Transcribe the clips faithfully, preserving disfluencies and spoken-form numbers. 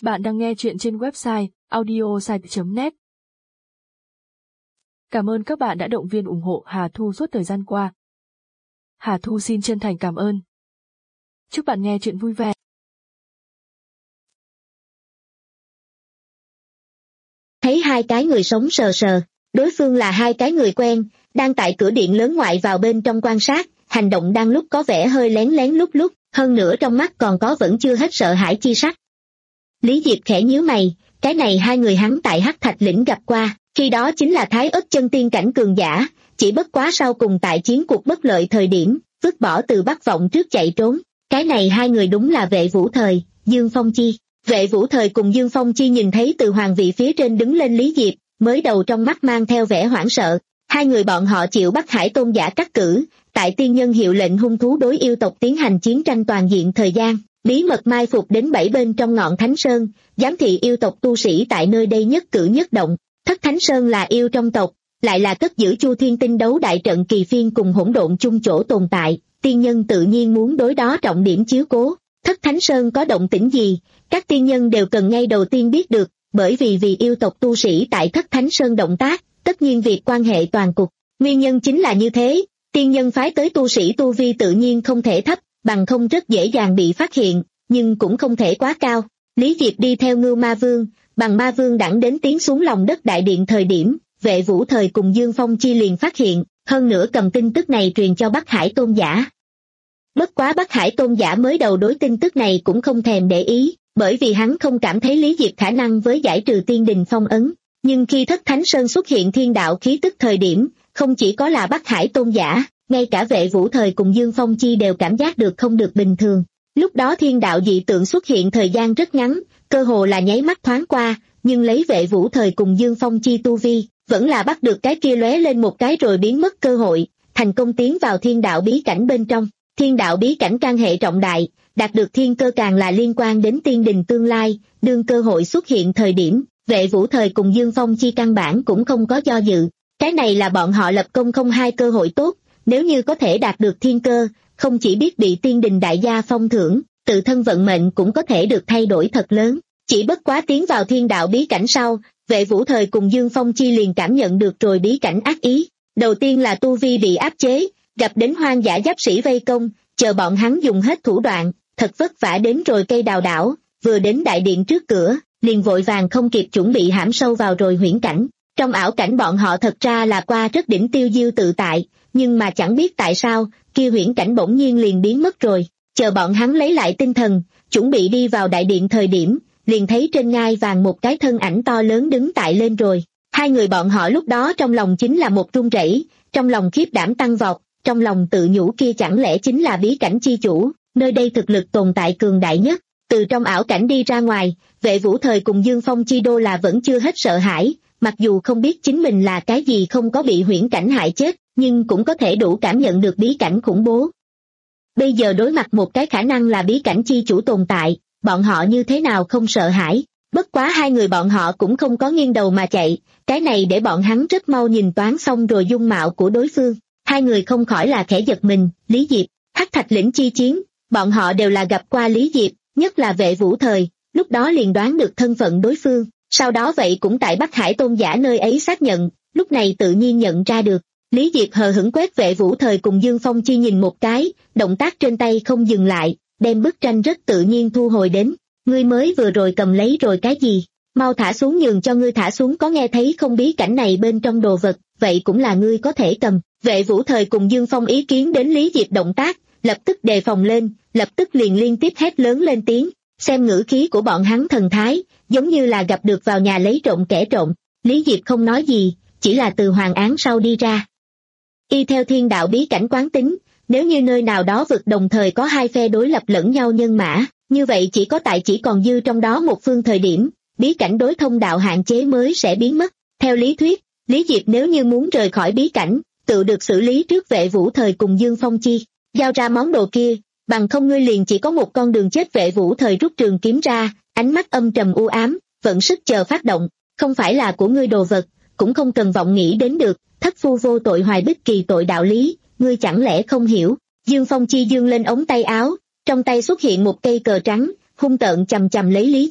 Bạn đang nghe chuyện trên website audiosite chấm net. Cảm ơn các bạn đã động viên ủng hộ Hà Thu suốt thời gian qua. Hà Thu xin chân thành cảm ơn. Chúc bạn nghe chuyện vui vẻ. Thấy hai cái người sống sờ sờ, đối phương là hai cái người quen, đang tại cửa điện lớn ngoại vào bên trong quan sát, hành động đang lúc có vẻ hơi lén lén lúc lúc, hơn nữa trong mắt còn có vẫn chưa hết sợ hãi chi sắc. Lý Diệp khẽ nhíu mày, cái này hai người hắn tại Hắc Thạch Lĩnh gặp qua, khi đó chính là Thái Ất chân tiên cảnh cường giả, chỉ bất quá sau cùng tại chiến cuộc bất lợi thời điểm, vứt bỏ từ Bắc Vọng trước chạy trốn. Cái này hai người đúng là Vệ Vũ Thời, Dương Phong Chi. Vệ Vũ Thời cùng Dương Phong Chi nhìn thấy từ hoàng vị phía trên đứng lên Lý Diệp, mới đầu trong mắt mang theo vẻ hoảng sợ. Hai người bọn họ chịu Bắc Hải tôn giả cắt cử, tại tiên nhân hiệu lệnh hung thú đối yêu tộc tiến hành chiến tranh toàn diện thời gian, bí mật mai phục đến bảy bên trong ngọn Thánh Sơn, giám thị yêu tộc tu sĩ tại nơi đây nhất cử nhất động. Thất Thánh Sơn là yêu trong tộc, lại là cất giữ Chu Thiên Tinh đấu đại trận kỳ phiên cùng hỗn độn chung chỗ tồn tại, tiên nhân tự nhiên muốn đối đó trọng điểm chiếu cố. Thất Thánh Sơn có động tĩnh gì, các tiên nhân đều cần ngay đầu tiên biết được, bởi vì vì yêu tộc tu sĩ tại Thất Thánh Sơn động tác, tất nhiên việc quan hệ toàn cục. Nguyên nhân chính là như thế, tiên nhân phái tới tu sĩ tu vi tự nhiên không thể thấp, bằng không rất dễ dàng bị phát hiện, nhưng cũng không thể quá cao. Lý Diệp đi theo Ngưu Ma Vương, bằng Ma Vương đẳng đến tiến xuống lòng đất đại điện thời điểm, Vệ Vũ Thời cùng Dương Phong Chi liền phát hiện, hơn nữa cầm tin tức này truyền cho Bắc Hải tôn giả. Bất quá Bắc Hải tôn giả mới đầu đối tin tức này cũng không thèm để ý, bởi vì hắn không cảm thấy Lý Diệp khả năng với giải trừ tiên đình phong ấn. Nhưng khi Thất Thánh Sơn xuất hiện thiên đạo khí tức thời điểm, không chỉ có là Bắc Hải tôn giả, ngay cả Vệ Vũ Thời cùng Dương Phong Chi đều cảm giác được không được bình thường. Lúc đó thiên đạo dị tượng xuất hiện thời gian rất ngắn, cơ hồ là nháy mắt thoáng qua, nhưng lấy Vệ Vũ Thời cùng Dương Phong Chi tu vi, vẫn là bắt được cái kia lóe lên một cái rồi biến mất cơ hội, thành công tiến vào thiên đạo bí cảnh bên trong. Thiên đạo bí cảnh can hệ trọng đại, đạt được thiên cơ càng là liên quan đến tiên đình tương lai, đương cơ hội xuất hiện thời điểm, Vệ Vũ Thời cùng Dương Phong Chi căn bản cũng không có do dự. Cái này là bọn họ lập công không hai cơ hội tốt, nếu như có thể đạt được thiên cơ, không chỉ biết bị tiên đình đại gia phong thưởng, tự thân vận mệnh cũng có thể được thay đổi thật lớn. Chỉ bất quá tiến vào thiên đạo bí cảnh sau, Vệ Vũ Thời cùng Dương Phong Chi liền cảm nhận được rồi bí cảnh ác ý. Đầu tiên là tu vi bị áp chế, gặp đến hoang dã giáp sĩ vây công, chờ bọn hắn dùng hết thủ đoạn, thật vất vả đến rồi cây đào đảo, vừa đến đại điện trước cửa, liền vội vàng không kịp chuẩn bị hãm sâu vào rồi huyễn cảnh. Trong ảo cảnh bọn họ thật ra là qua rất đỉnh tiêu diêu tự tại, nhưng mà chẳng biết tại sao, kia huyễn cảnh bỗng nhiên liền biến mất rồi. Chờ bọn hắn lấy lại tinh thần, chuẩn bị đi vào đại điện thời điểm, liền thấy trên ngai vàng một cái thân ảnh to lớn đứng tại lên rồi. Hai người bọn họ lúc đó trong lòng chính là một run rẩy, trong lòng khiếp đảm tăng vọt, trong lòng tự nhủ kia chẳng lẽ chính là bí cảnh chi chủ, nơi đây thực lực tồn tại cường đại nhất. Từ trong ảo cảnh đi ra ngoài, Vệ Vũ Thời cùng Dương Phong Chi đô là vẫn chưa hết sợ hãi, mặc dù không biết chính mình là cái gì không có bị huyễn cảnh hại chết, nhưng cũng có thể đủ cảm nhận được bí cảnh khủng bố. Bây giờ đối mặt một cái khả năng là bí cảnh chi chủ tồn tại, bọn họ như thế nào không sợ hãi. Bất quá hai người bọn họ cũng không có nghiêng đầu mà chạy, cái này để bọn hắn rất mau nhìn toán xong rồi dung mạo của đối phương. Hai người không khỏi là khẽ giật mình. Lý Diệp, Hắc Thạch Lĩnh chi chiến, bọn họ đều là gặp qua Lý Diệp, nhất là Vệ Vũ Thời, lúc đó liền đoán được thân phận đối phương, sau đó vậy cũng tại Bắc Hải tôn giả nơi ấy xác nhận, lúc này tự nhiên nhận ra được. Lý Diệp hờ hững quét Vệ Vũ Thời cùng Dương Phong Chi nhìn một cái, động tác trên tay không dừng lại, đem bức tranh rất tự nhiên thu hồi đến. Ngươi mới vừa rồi cầm lấy rồi cái gì? Mau thả xuống, nhường cho ngươi thả xuống, có nghe thấy không, bí cảnh này bên trong đồ vật, vậy cũng là ngươi có thể cầm. Vệ Vũ Thời cùng Dương Phong ý kiến đến Lý Diệp động tác, lập tức đề phòng lên, lập tức liền liên tiếp hét lớn lên tiếng, xem ngữ khí của bọn hắn thần thái, giống như là gặp được vào nhà lấy trộm kẻ trộm. Lý Diệp không nói gì, chỉ là từ hoàng án sau đi ra. Y theo thiên đạo bí cảnh quán tính, nếu như nơi nào đó vực đồng thời có hai phe đối lập lẫn nhau nhân mã, như vậy chỉ có tại chỉ còn dư trong đó một phương thời điểm, bí cảnh đối thông đạo hạn chế mới sẽ biến mất. Theo lý thuyết, Lý Diệp nếu như muốn rời khỏi bí cảnh, tự được xử lý trước Vệ Vũ Thời cùng Dương Phong Chi, giao ra món đồ kia, bằng không ngươi liền chỉ có một con đường chết. Vệ Vũ Thời rút trường kiếm ra, ánh mắt âm trầm u ám, vận sức chờ phát động, không phải là của ngươi đồ vật, cũng không cần vọng nghĩ đến được, thất phu vô tội hoài bích kỳ tội đạo lý, ngươi chẳng lẽ không hiểu. Dương Phong Chi dương lên ống tay áo, trong tay xuất hiện một cây cờ trắng, hung tợn chầm chầm lấy Lý Diệp,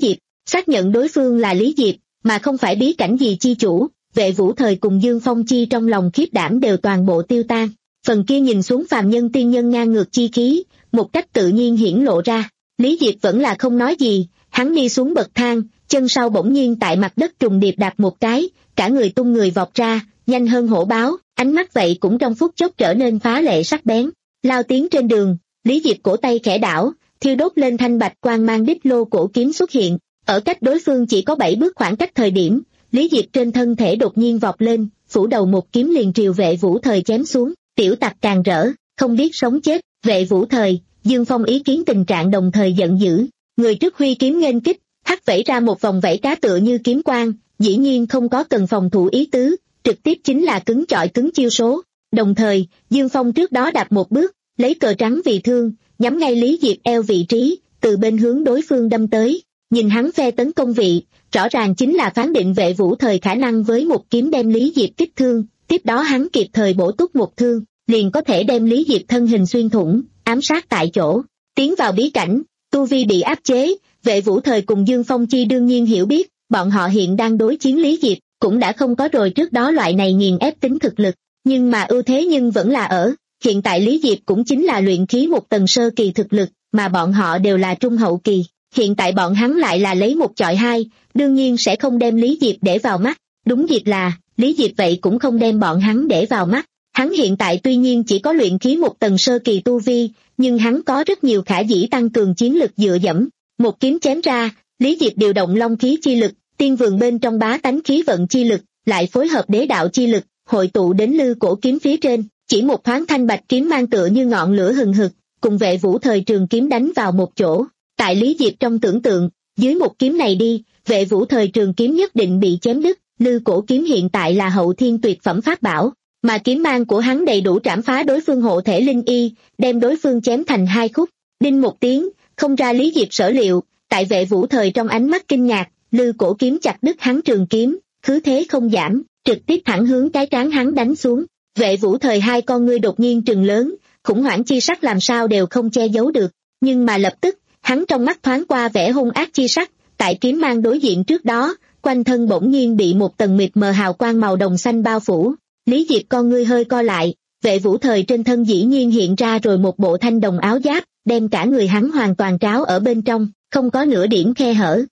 Xác nhận đối phương là Lý Diệp, mà không phải bí cảnh gì chi chủ, Vệ Vũ Thời cùng Dương Phong Chi trong lòng khiếp đảm đều toàn bộ tiêu tan. Phần kia nhìn xuống phàm nhân tiên nhân ngang ngược chi khí, một cách tự nhiên hiển lộ ra. Lý Diệp vẫn là không nói gì, hắn đi xuống bậc thang, chân sau bỗng nhiên tại mặt đất trùng điệp đạp một cái, cả người tung người vọt ra, nhanh hơn hổ báo, ánh mắt vậy cũng trong phút chốc trở nên phá lệ sắc bén. Lao tiến trên đường, Lý Diệp cổ tay khẽ đảo, thiêu đốt lên thanh bạch quang mang đích lô cổ kiếm xuất hiện, ở cách đối phương chỉ có bảy bước khoảng cách thời điểm, Lý Diệp trên thân thể đột nhiên vọt lên, phủ đầu một kiếm liền triều Vệ Vũ Thời chém xuống, tiểu tặc càng rỡ, không biết sống chết. Vệ Vũ Thời, Dương Phong ý kiến tình trạng đồng thời giận dữ, người trước huy kiếm nghênh kích, hắt vẫy ra một vòng vẫy cá tựa như kiếm quang, dĩ nhiên không có cần phòng thủ ý tứ, trực tiếp chính là cứng chọi cứng chiêu số. Đồng thời, Dương Phong trước đó đạp một bước, lấy cờ trắng vì thương, nhắm ngay Lý Diệp eo vị trí, từ bên hướng đối phương đâm tới. Nhìn hắn phe tấn công vị, rõ ràng chính là phán định Vệ Vũ Thời khả năng với một kiếm đem Lý Diệp kích thương, tiếp đó hắn kịp thời bổ túc một thương, liền có thể đem Lý Diệp thân hình xuyên thủng, ám sát tại chỗ. Tiến vào bí cảnh, tu vi bị áp chế, Vệ Vũ Thời cùng Dương Phong Chi đương nhiên hiểu biết, bọn họ hiện đang đối chiến Lý Diệp, cũng đã không có rồi trước đó loại này nghiền ép tính thực lực, nhưng mà ưu thế nhưng vẫn là ở, hiện tại Lý Diệp cũng chính là luyện khí một tầng sơ kỳ thực lực, mà bọn họ đều là trung hậu kỳ, hiện tại bọn hắn lại là lấy một chọi hai, đương nhiên sẽ không đem Lý Diệp để vào mắt, đúng dịp là, Lý Diệp vậy cũng không đem bọn hắn để vào mắt. Hắn hiện tại tuy nhiên chỉ có luyện khí một tầng sơ kỳ tu vi, nhưng hắn có rất nhiều khả dĩ tăng cường chiến lực dựa dẫm. Một kiếm chém ra, Lý Diệp điều động long khí chi lực, tiên vườn bên trong bá tánh khí vận chi lực, lại phối hợp đế đạo chi lực, hội tụ đến lư cổ kiếm phía trên, chỉ một thoáng thanh bạch kiếm mang tựa như ngọn lửa hừng hực, cùng Vệ Vũ Thời trường kiếm đánh vào một chỗ. Tại Lý Diệp trong tưởng tượng, dưới một kiếm này đi, Vệ Vũ Thời trường kiếm nhất định bị chém đứt, lư cổ kiếm hiện tại là hậu thiên tuyệt phẩm pháp bảo. Mà kiếm mang của hắn đầy đủ trảm phá đối phương hộ thể linh y, đem đối phương chém thành hai khúc. Đinh một tiếng, không ra Lý Diệp sở liệu, tại Vệ Vũ Thời trong ánh mắt kinh ngạc, lư cổ kiếm chặt đứt hắn trường kiếm, cứ thế không giảm, trực tiếp thẳng hướng cái trán hắn đánh xuống. Vệ Vũ Thời hai con ngươi đột nhiên trừng lớn, khủng hoảng chi sắc làm sao đều không che giấu được, nhưng mà lập tức, hắn trong mắt thoáng qua vẻ hung ác chi sắc, tại kiếm mang đối diện trước đó, quanh thân bỗng nhiên bị một tầng mịt mờ hào quang màu đồng xanh bao phủ. Lý Diệp con ngươi hơi co lại, Vệ Vũ Thời trên thân dĩ nhiên hiện ra rồi một bộ thanh đồng áo giáp, đem cả người hắn hoàn toàn tráo ở bên trong, không có nửa điểm khe hở.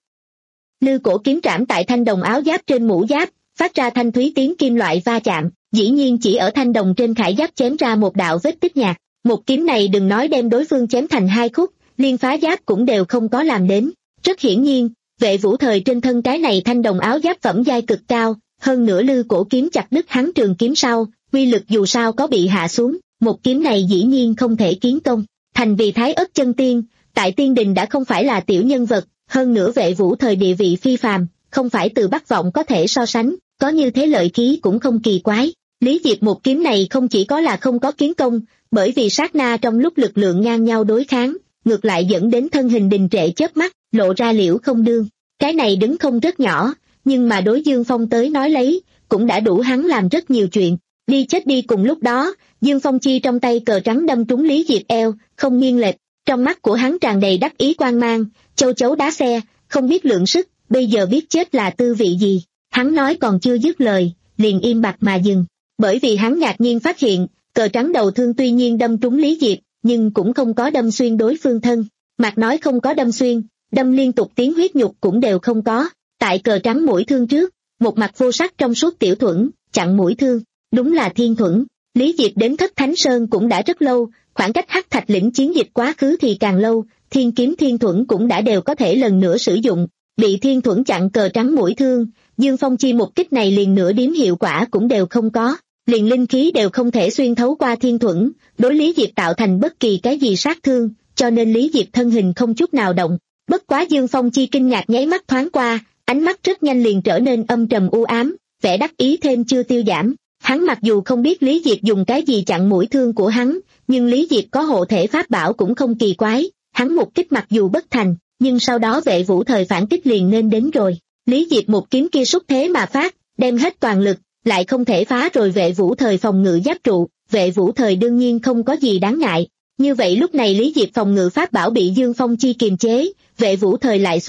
Lư cổ kiếm trảm tại thanh đồng áo giáp trên mũ giáp, phát ra thanh thúy tiếng kim loại va chạm, dĩ nhiên chỉ ở thanh đồng trên khải giáp chém ra một đạo vết tích nhạt. Một kiếm này đừng nói đem đối phương chém thành hai khúc, liên phá giáp cũng đều không có làm đến. Rất hiển nhiên, Vệ Vũ Thời trên thân cái này thanh đồng áo giáp phẩm giai cực cao, hơn nữa lư cổ kiếm chặt đứt hắn trường kiếm sau, uy lực dù sao có bị hạ xuống, một kiếm này dĩ nhiên không thể kiến công. Thành vì Thái Ất chân tiên, tại tiên đình đã không phải là tiểu nhân vật, hơn nữa Vệ Vũ Thời địa vị phi phàm, không phải từ Bắc Vọng có thể so sánh, có như thế lợi khí cũng không kỳ quái. Lý Diệp một kiếm này không chỉ có là không có kiến công, bởi vì sát na trong lúc lực lượng ngang nhau đối kháng, ngược lại dẫn đến thân hình đình trệ chớp mắt, lộ ra liễu không đương. Cái này đứng không rất nhỏ, nhưng mà đối Dương Phong tới nói lấy, cũng đã đủ hắn làm rất nhiều chuyện. Đi chết đi cùng lúc đó, Dương Phong Chi trong tay cờ trắng đâm trúng Lý Diệp eo, không nghiêng lệch, trong mắt của hắn tràn đầy đắc ý quang mang, châu chấu đá xe, không biết lượng sức, bây giờ biết chết là tư vị gì. Hắn nói còn chưa dứt lời, liền im bặt mà dừng, bởi vì hắn ngạc nhiên phát hiện, cờ trắng đầu thương tuy nhiên đâm trúng Lý Diệp, nhưng cũng không có đâm xuyên đối phương thân. Mặc nói không có đâm xuyên, đâm liên tục tiếng huyết nhục cũng đều không có. Tại cờ trắng mũi thương trước, một mặt vô sắc trong suốt tiểu thuẫn, chặn mũi thương, đúng là thiên thuẫn. Lý Diệp đến Thất Thánh Sơn cũng đã rất lâu, khoảng cách Hắc Thạch lĩnh chiến dịch quá khứ thì càng lâu, thiên kiếm thiên thuẫn cũng đã đều có thể lần nữa sử dụng. Bị thiên thuẫn chặn cờ trắng mũi thương, Dương Phong Chi một kích này liền nửa điểm hiệu quả cũng đều không có, liền linh khí đều không thể xuyên thấu qua thiên thuẫn, đối Lý Diệp tạo thành bất kỳ cái gì sát thương, cho nên Lý Diệp thân hình không chút nào động. Bất quá Dương Phong Chi kinh ngạc nháy mắt thoáng qua, ánh mắt rất nhanh liền trở nên âm trầm u ám, vẻ đắc ý thêm chưa tiêu giảm. Hắn mặc dù không biết Lý Diệp dùng cái gì chặn mũi thương của hắn, nhưng Lý Diệp có hộ thể pháp bảo cũng không kỳ quái, hắn một kích mặc dù bất thành, nhưng sau đó Vệ Vũ Thời phản kích liền nên đến rồi. Lý Diệp một kiếm kia xúc thế mà phát, đem hết toàn lực, lại không thể phá rồi Vệ Vũ Thời phòng ngự giáp trụ, Vệ Vũ Thời đương nhiên không có gì đáng ngại. Như vậy lúc này Lý Diệp phòng ngự pháp bảo bị Dương Phong Chi kiềm chế, Vệ Vũ Thời lại xuất kích,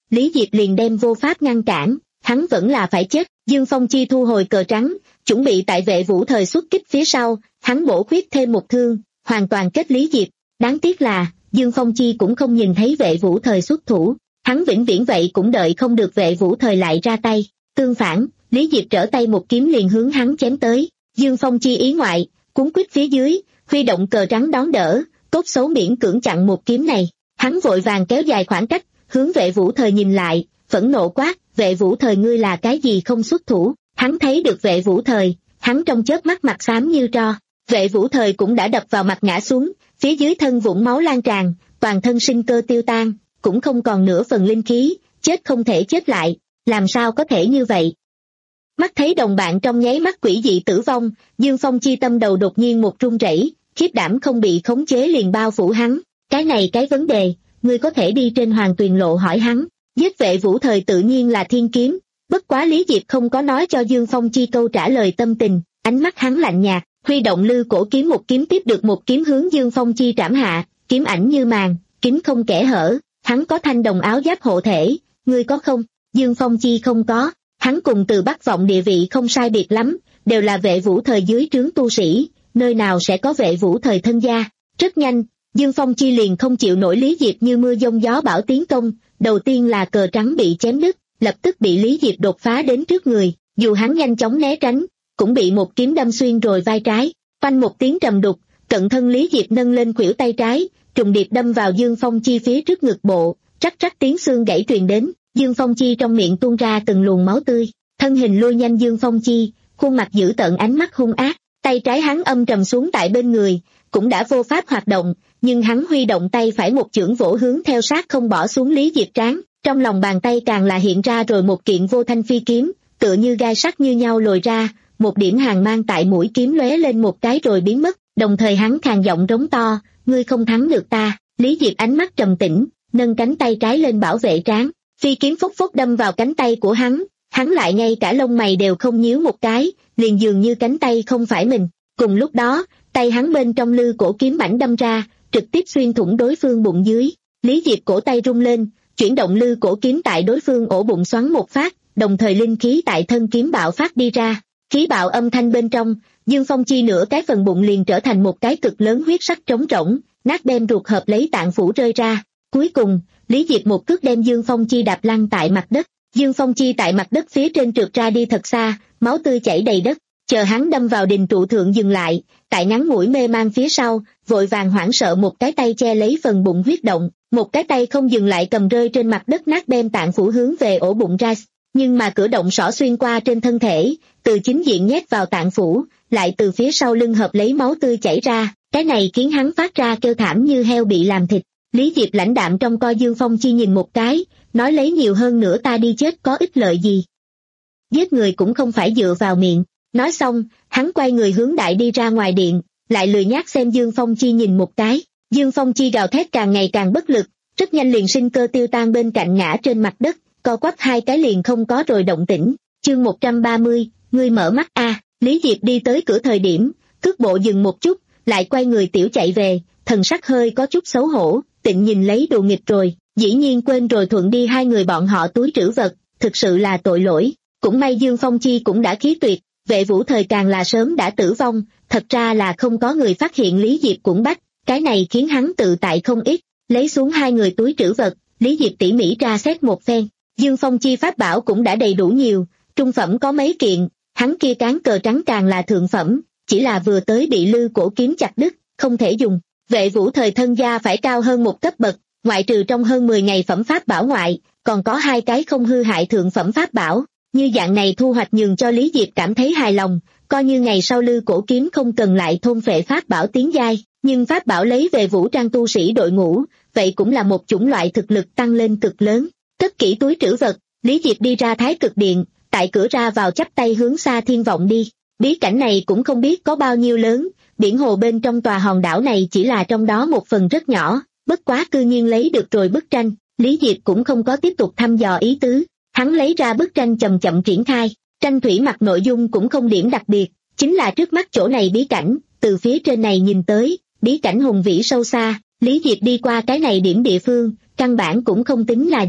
Lý Diệp liền đem vô pháp ngăn cản, hắn vẫn là phải chết. Dương Phong Chi thu hồi cờ trắng, chuẩn bị tại Vệ Vũ Thời xuất kích phía sau, hắn bổ khuyết thêm một thương, hoàn toàn kết Lý Diệp. Đáng tiếc là, Dương Phong Chi cũng không nhìn thấy Vệ Vũ Thời xuất thủ, hắn vĩnh viễn vậy cũng đợi không được Vệ Vũ Thời lại ra tay. Tương phản, Lý Diệp trở tay một kiếm liền hướng hắn chém tới. Dương Phong Chi ý ngoại, cuốn quýt phía dưới, huy động cờ trắng đón đỡ, cốt xấu miễn cưỡng chặn một kiếm này. Hắn vội vàng kéo dài khoảng cách, hướng Vệ Vũ Thời nhìn lại, phẫn nộ quát, Vệ Vũ Thời ngươi là cái gì không xuất thủ. Hắn thấy được Vệ Vũ Thời, hắn trong chớp mắt mặt xám như tro. Vệ Vũ Thời cũng đã đập vào mặt ngã xuống, phía dưới thân vũng máu lan tràn, toàn thân sinh cơ tiêu tan, cũng không còn nửa phần linh khí, chết không thể chết lại, làm sao có thể như vậy. Mắt thấy đồng bạn trong nháy mắt quỷ dị tử vong, Dương Phong Chi tâm đầu đột nhiên một run rẩy, khiếp đảm không bị khống chế liền bao phủ hắn. Cái này cái vấn đề, ngươi có thể đi trên Hoàng Tuyền Lộ hỏi hắn. Giết Vệ Vũ Thời tự nhiên là thiên kiếm, bất quá Lý Diệp không có nói cho Dương Phong Chi câu trả lời tâm tình, ánh mắt hắn lạnh nhạt, huy động lư cổ kiếm một kiếm tiếp được một kiếm hướng Dương Phong Chi trảm hạ, kiếm ảnh như màn, kín không kẽ hở. Hắn có thanh đồng áo giáp hộ thể, ngươi có không? Dương Phong Chi không có. Hắn cùng Từ Bắc Vọng địa vị không sai biệt lắm, đều là Vệ Vũ Thời dưới trướng tu sĩ, nơi nào sẽ có Vệ Vũ Thời thân gia. Rất nhanh, Dương Phong Chi liền không chịu nổi Lý Diệp như mưa giông gió bão tiến công, đầu tiên là cờ trắng bị chém đứt, lập tức bị Lý Diệp đột phá đến trước người, dù hắn nhanh chóng né tránh, cũng bị một kiếm đâm xuyên rồi vai trái, phanh một tiếng trầm đục, cận thân Lý Diệp nâng lên khuỷu tay trái, trùng điệp đâm vào Dương Phong Chi phía trước ngực bộ, rắc rắc tiếng xương gãy truyền đến. Dương Phong Chi trong miệng tuôn ra từng luồng máu tươi, thân hình lôi nhanh Dương Phong Chi, khuôn mặt dữ tợn ánh mắt hung ác, tay trái hắn âm trầm xuống tại bên người, cũng đã vô pháp hoạt động, nhưng hắn huy động tay phải một chưởng vỗ hướng theo sát không bỏ xuống Lý Diệp trán, trong lòng bàn tay càng là hiện ra rồi một kiện vô thanh phi kiếm, tựa như gai sắt như nhau lồi ra, một điểm hàn mang tại mũi kiếm lóe lên một cái rồi biến mất, đồng thời hắn khàn giọng rống to, ngươi không thắng được ta. Lý Diệp ánh mắt trầm tĩnh, nâng cánh tay trái lên bảo vệ trán. Phi kiếm phốc phốc đâm vào cánh tay của hắn, hắn lại ngay cả lông mày đều không nhíu một cái, liền dường như cánh tay không phải mình. Cùng lúc đó, tay hắn bên trong lư cổ kiếm mảnh đâm ra, trực tiếp xuyên thủng đối phương bụng dưới. Lý Diệp cổ tay rung lên, chuyển động lư cổ kiếm tại đối phương ổ bụng xoắn một phát, đồng thời linh khí tại thân kiếm bạo phát đi ra. Khí bạo âm thanh bên trong, Dương Phong Chi nửa cái phần bụng liền trở thành một cái cực lớn huyết sắc trống rỗng, nát bem ruột hợp lấy tạng phủ rơi ra. Cuối cùng, Lý Diệp một cước đem Dương Phong Chi đạp lăn tại mặt đất. Dương Phong Chi tại mặt đất phía trên trượt ra đi thật xa, máu tươi chảy đầy đất. Chờ hắn đâm vào đình trụ thượng dừng lại, tại ngắn ngủi mê man phía sau, vội vàng hoảng sợ một cái tay che lấy phần bụng huyết động, một cái tay không dừng lại cầm rơi trên mặt đất nát bem tạng phủ hướng về ổ bụng ra. Nhưng mà cửa động sỏ xuyên qua trên thân thể, từ chính diện nhét vào tạng phủ, lại từ phía sau lưng hợp lấy máu tươi chảy ra, cái này khiến hắn phát ra kêu thảm như heo bị làm thịt. Lý Diệp lãnh đạm trong coi Dương Phong Chi nhìn một cái, nói lấy nhiều hơn nữa ta đi chết có ích lợi gì. Giết người cũng không phải dựa vào miệng. Nói xong, hắn quay người hướng đại đi ra ngoài điện, lại lười nhác xem Dương Phong Chi nhìn một cái. Dương Phong Chi gào thét càng ngày càng bất lực, rất nhanh liền sinh cơ tiêu tan bên cạnh ngã trên mặt đất, co quắp hai cái liền không có rồi động tĩnh. Chương một trăm ba mươi, ngươi mở mắt a. À. Lý Diệp đi tới cửa thời điểm, cước bộ dừng một chút, lại quay người tiểu chạy về, thần sắc hơi có chút xấu hổ, Tịnh nhìn lấy đồ nghịch rồi, dĩ nhiên quên rồi thuận đi hai người bọn họ túi trữ vật, thực sự là tội lỗi. Cũng may Dương Phong Chi cũng đã khí tuyệt, Vệ Vũ Thời càng là sớm đã tử vong, thật ra là không có người phát hiện Lý Diệp cũng bắt, cái này khiến hắn tự tại không ít. Lấy xuống hai người túi trữ vật, Lý Diệp tỉ mỉ tra xét một phen, Dương Phong Chi pháp bảo cũng đã đầy đủ nhiều, trung phẩm có mấy kiện, hắn kia cán cờ trắng càng là thượng phẩm, chỉ là vừa tới bị lư cổ kiếm chặt đứt, không thể dùng. Vệ Vũ Thời thân gia phải cao hơn một cấp bậc, ngoại trừ trong hơn mười ngày phẩm pháp bảo ngoại, còn có hai cái không hư hại thượng phẩm pháp bảo, như dạng này thu hoạch nhường cho Lý Diệp cảm thấy hài lòng, coi như ngày sau lư cổ kiếm không cần lại thôn phệ pháp bảo tiến giai, nhưng pháp bảo lấy về vũ trang tu sĩ đội ngũ, vậy cũng là một chủng loại thực lực tăng lên cực lớn. Cất kỹ túi trữ vật, Lý Diệp đi ra Thái Cực Điện, tại cửa ra vào chắp tay hướng xa thiên vọng đi. Bí cảnh này cũng không biết có bao nhiêu lớn, biển hồ bên trong tòa hòn đảo này chỉ là trong đó một phần rất nhỏ, bất quá cư nhiên lấy được rồi bức tranh, Lý Diệp cũng không có tiếp tục thăm dò ý tứ, hắn lấy ra bức tranh chậm chậm triển khai, tranh thủy mặc nội dung cũng không điểm đặc biệt, chính là trước mắt chỗ này bí cảnh, từ phía trên này nhìn tới, bí cảnh hùng vĩ sâu xa, Lý Diệp đi qua cái này điểm địa phương, căn bản cũng không tính là gì,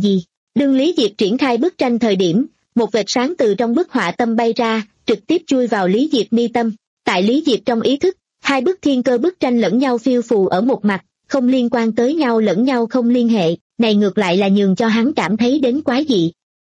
Đương Lý Diệp triển khai bức tranh thời điểm, một vệt sáng từ trong bức họa tâm bay ra, trực tiếp chui vào Lý Diệp mi tâm. Tại Lý Diệp trong ý thức, hai bức thiên cơ bức tranh lẫn nhau phiêu phù ở một mặt, không liên quan tới nhau lẫn nhau không liên hệ, này ngược lại là nhường cho hắn cảm thấy đến quái dị.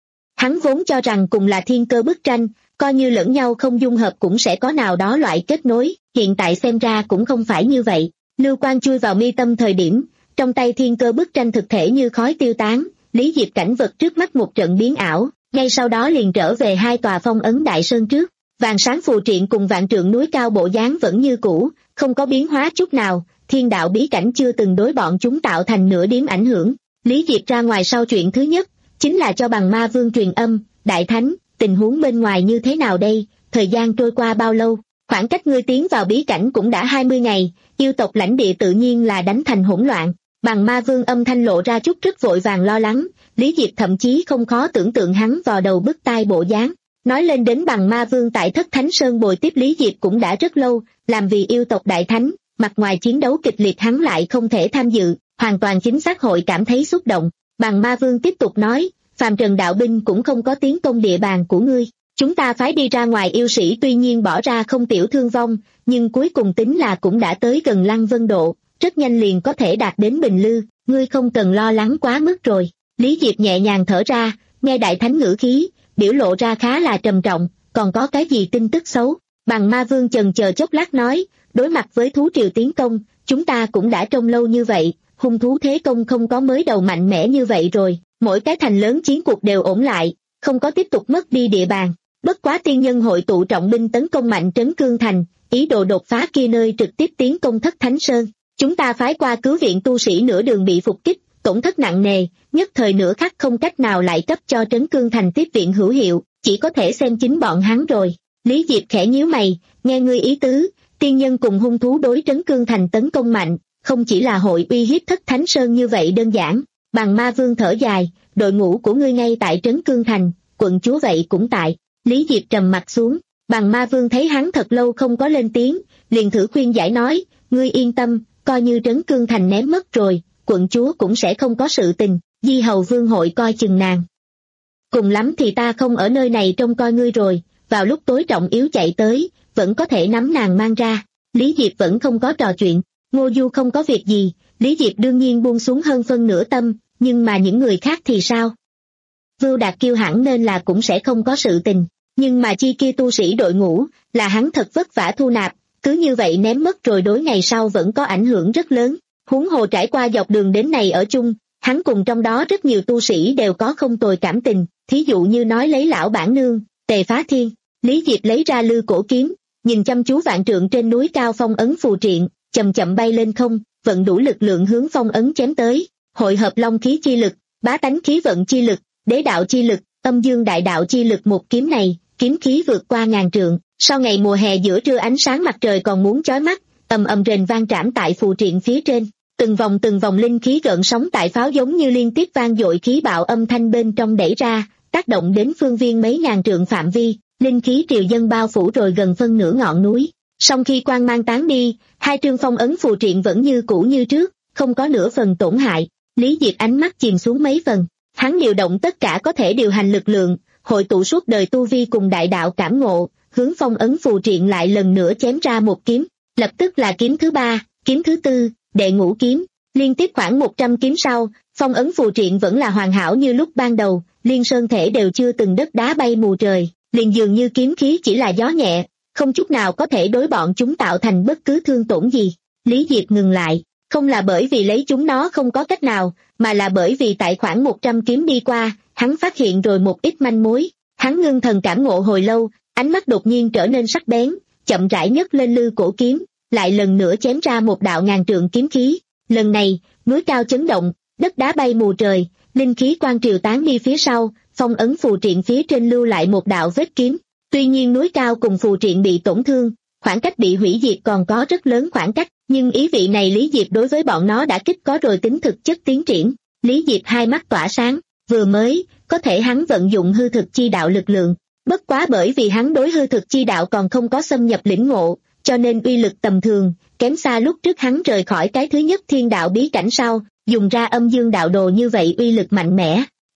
Hắn vốn cho rằng cùng là thiên cơ bức tranh, coi như lẫn nhau không dung hợp cũng sẽ có nào đó loại kết nối, hiện tại xem ra cũng không phải như vậy. Lưu quang chui vào mi tâm thời điểm, trong tay thiên cơ bức tranh thực thể như khói tiêu tán, Lý Diệp cảnh vật trước mắt một trận biến ảo, ngay sau đó liền trở về hai tòa phong ấn đại sơn trước. Vàng sáng phù triện cùng vạn trượng núi cao bộ dáng vẫn như cũ, không có biến hóa chút nào, thiên đạo bí cảnh chưa từng đối bọn chúng tạo thành nửa điểm ảnh hưởng. Lý Diệp ra ngoài sau chuyện thứ nhất, chính là cho bằng ma vương truyền âm, đại thánh, tình huống bên ngoài như thế nào đây, thời gian trôi qua bao lâu, khoảng cách ngươi tiến vào bí cảnh cũng đã hai mươi ngày, yêu tộc lãnh địa tự nhiên là đánh thành hỗn loạn. Bằng ma vương âm thanh lộ ra chút rất vội vàng lo lắng, Lý Diệp thậm chí không khó tưởng tượng hắn vào đầu bứt tai bộ dáng. Nói lên đến bằng ma vương tại Thất Thánh Sơn bồi tiếp Lý Diệp cũng đã rất lâu, làm vì yêu tộc đại thánh, mặt ngoài chiến đấu kịch liệt hắn lại không thể tham dự, hoàn toàn chính xác hội cảm thấy xúc động. Bằng ma vương tiếp tục nói, phàm trần đạo binh cũng không có tiến công địa bàn của ngươi, chúng ta phái đi ra ngoài yêu sĩ tuy nhiên bỏ ra không tiểu thương vong, nhưng cuối cùng tính là cũng đã tới gần Lăng Vân Độ, rất nhanh liền có thể đạt đến Bình Lư, ngươi không cần lo lắng quá mức rồi. Lý Diệp nhẹ nhàng thở ra, nghe đại thánh ngữ khí, biểu lộ ra khá là trầm trọng, còn có cái gì tin tức xấu? Bằng ma vương chần chờ chốc lát nói, đối mặt với thú triều tiến công, chúng ta cũng đã trông lâu như vậy, hung thú thế công không có mới đầu mạnh mẽ như vậy rồi, mỗi cái thành lớn chiến cuộc đều ổn lại, không có tiếp tục mất đi địa bàn. Bất quá tiên nhân hội tụ trọng binh tấn công mạnh trấn Cương Thành, ý đồ đột phá kia nơi trực tiếp tiến công Thất Thánh Sơn. Chúng ta phái qua cứu viện tu sĩ nửa đường bị phục kích, tổn thất nặng nề, nhất thời nửa khắc không cách nào lại cấp cho trấn Cương Thành tiếp viện hữu hiệu, chỉ có thể xem chính bọn hắn rồi. Lý Diệp khẽ nhíu mày, nghe ngươi ý tứ, tiên nhân cùng hung thú đối trấn Cương Thành tấn công mạnh, không chỉ là hội uy hiếp Thất Thánh Sơn như vậy đơn giản. Bằng ma vương thở dài, đội ngũ của ngươi ngay tại trấn Cương Thành, quận chúa vậy cũng tại. Lý Diệp trầm mặt xuống, bằng ma vương thấy hắn thật lâu không có lên tiếng, liền thử khuyên giải nói, ngươi yên tâm, coi như trấn Cương Thành ném mất rồi, quận chúa cũng sẽ không có sự tình, Di Hầu Vương hội coi chừng nàng. Cùng lắm thì ta không ở nơi này trông coi ngươi rồi, vào lúc tối trọng yếu chạy tới, vẫn có thể nắm nàng mang ra. Lý Diệp vẫn không có trò chuyện, Ngô Du không có việc gì, Lý Diệp đương nhiên buông xuống hơn phân nửa tâm, nhưng mà những người khác thì sao? Vưu Đạt Kiêu hẳn nên là cũng sẽ không có sự tình, nhưng mà chi kia tu sĩ đội ngũ, là hắn thật vất vả thu nạp, cứ như vậy ném mất rồi đối ngày sau vẫn có ảnh hưởng rất lớn. Huống hồ trải qua dọc đường đến này ở chung, hắn cùng trong đó rất nhiều tu sĩ đều có không tồi cảm tình, thí dụ như nói lấy lão bản nương, Tề Phá Thiên. Lý Diệp lấy ra lư cổ kiếm, nhìn chăm chú vạn trượng trên núi cao phong ấn phù triện, chậm chậm bay lên không, vận đủ lực lượng hướng phong ấn chém tới, hội hợp long khí chi lực, bá tánh khí vận chi lực, đế đạo chi lực, âm dương đại đạo chi lực, một kiếm này, kiếm khí vượt qua ngàn trượng, sau ngày mùa hè giữa trưa ánh sáng mặt trời còn muốn chói mắt, ầm ầm rền vang trảm tại phù triện phía trên, từng vòng từng vòng linh khí gợn sóng tại pháo giống như liên tiếp vang dội khí bạo âm thanh bên trong đẩy ra, tác động đến phương viên mấy ngàn trượng phạm vi, linh khí triều dân bao phủ rồi gần phân nửa ngọn núi. Song khi quang mang tán đi, hai trương phong ấn phù triện vẫn như cũ như trước, không có nửa phần tổn hại. Lý Diệp ánh mắt chìm xuống mấy phần, hắn điều động tất cả có thể điều hành lực lượng, hội tụ suốt đời tu vi cùng đại đạo cảm ngộ, hướng phong ấn phù triện lại lần nữa chém ra một kiếm, lập tức là kiếm thứ ba, kiếm thứ tư, đệ ngũ kiếm, liên tiếp khoảng một trăm kiếm sau, phong ấn phù triện vẫn là hoàn hảo như lúc ban đầu, liên sơn thể đều chưa từng đất đá bay mù trời, liền dường như kiếm khí chỉ là gió nhẹ, không chút nào có thể đối bọn chúng tạo thành bất cứ thương tổn gì. Lý Diệp ngừng lại, không là bởi vì lấy chúng nó không có cách nào, mà là bởi vì tại khoảng một trăm kiếm đi qua, hắn phát hiện rồi một ít manh mối. Hắn ngưng thần cảm ngộ hồi lâu, ánh mắt đột nhiên trở nên sắc bén, chậm rãi nhấc lên lư cổ kiếm, lại lần nữa chém ra một đạo ngàn trượng kiếm khí. Lần này, núi cao chấn động, đất đá bay mù trời, linh khí quang triều tán đi phía sau, phong ấn phù triện phía trên lưu lại một đạo vết kiếm. Tuy nhiên núi cao cùng phù triện bị tổn thương, khoảng cách bị hủy diệt còn có rất lớn khoảng cách, nhưng ý vị này Lý Diệp đối với bọn nó đã kích có rồi tính thực chất tiến triển. Lý Diệp hai mắt tỏa sáng, vừa mới, có thể hắn vận dụng hư thực chi đạo lực lượng, bất quá bởi vì hắn đối hư thực chi đạo còn không có xâm nhập lĩnh ngộ, cho nên uy lực tầm thường, kém xa lúc trước hắn rời khỏi cái thứ nhất thiên đạo bí cảnh sau, dùng ra âm dương đạo đồ như vậy uy lực mạnh mẽ.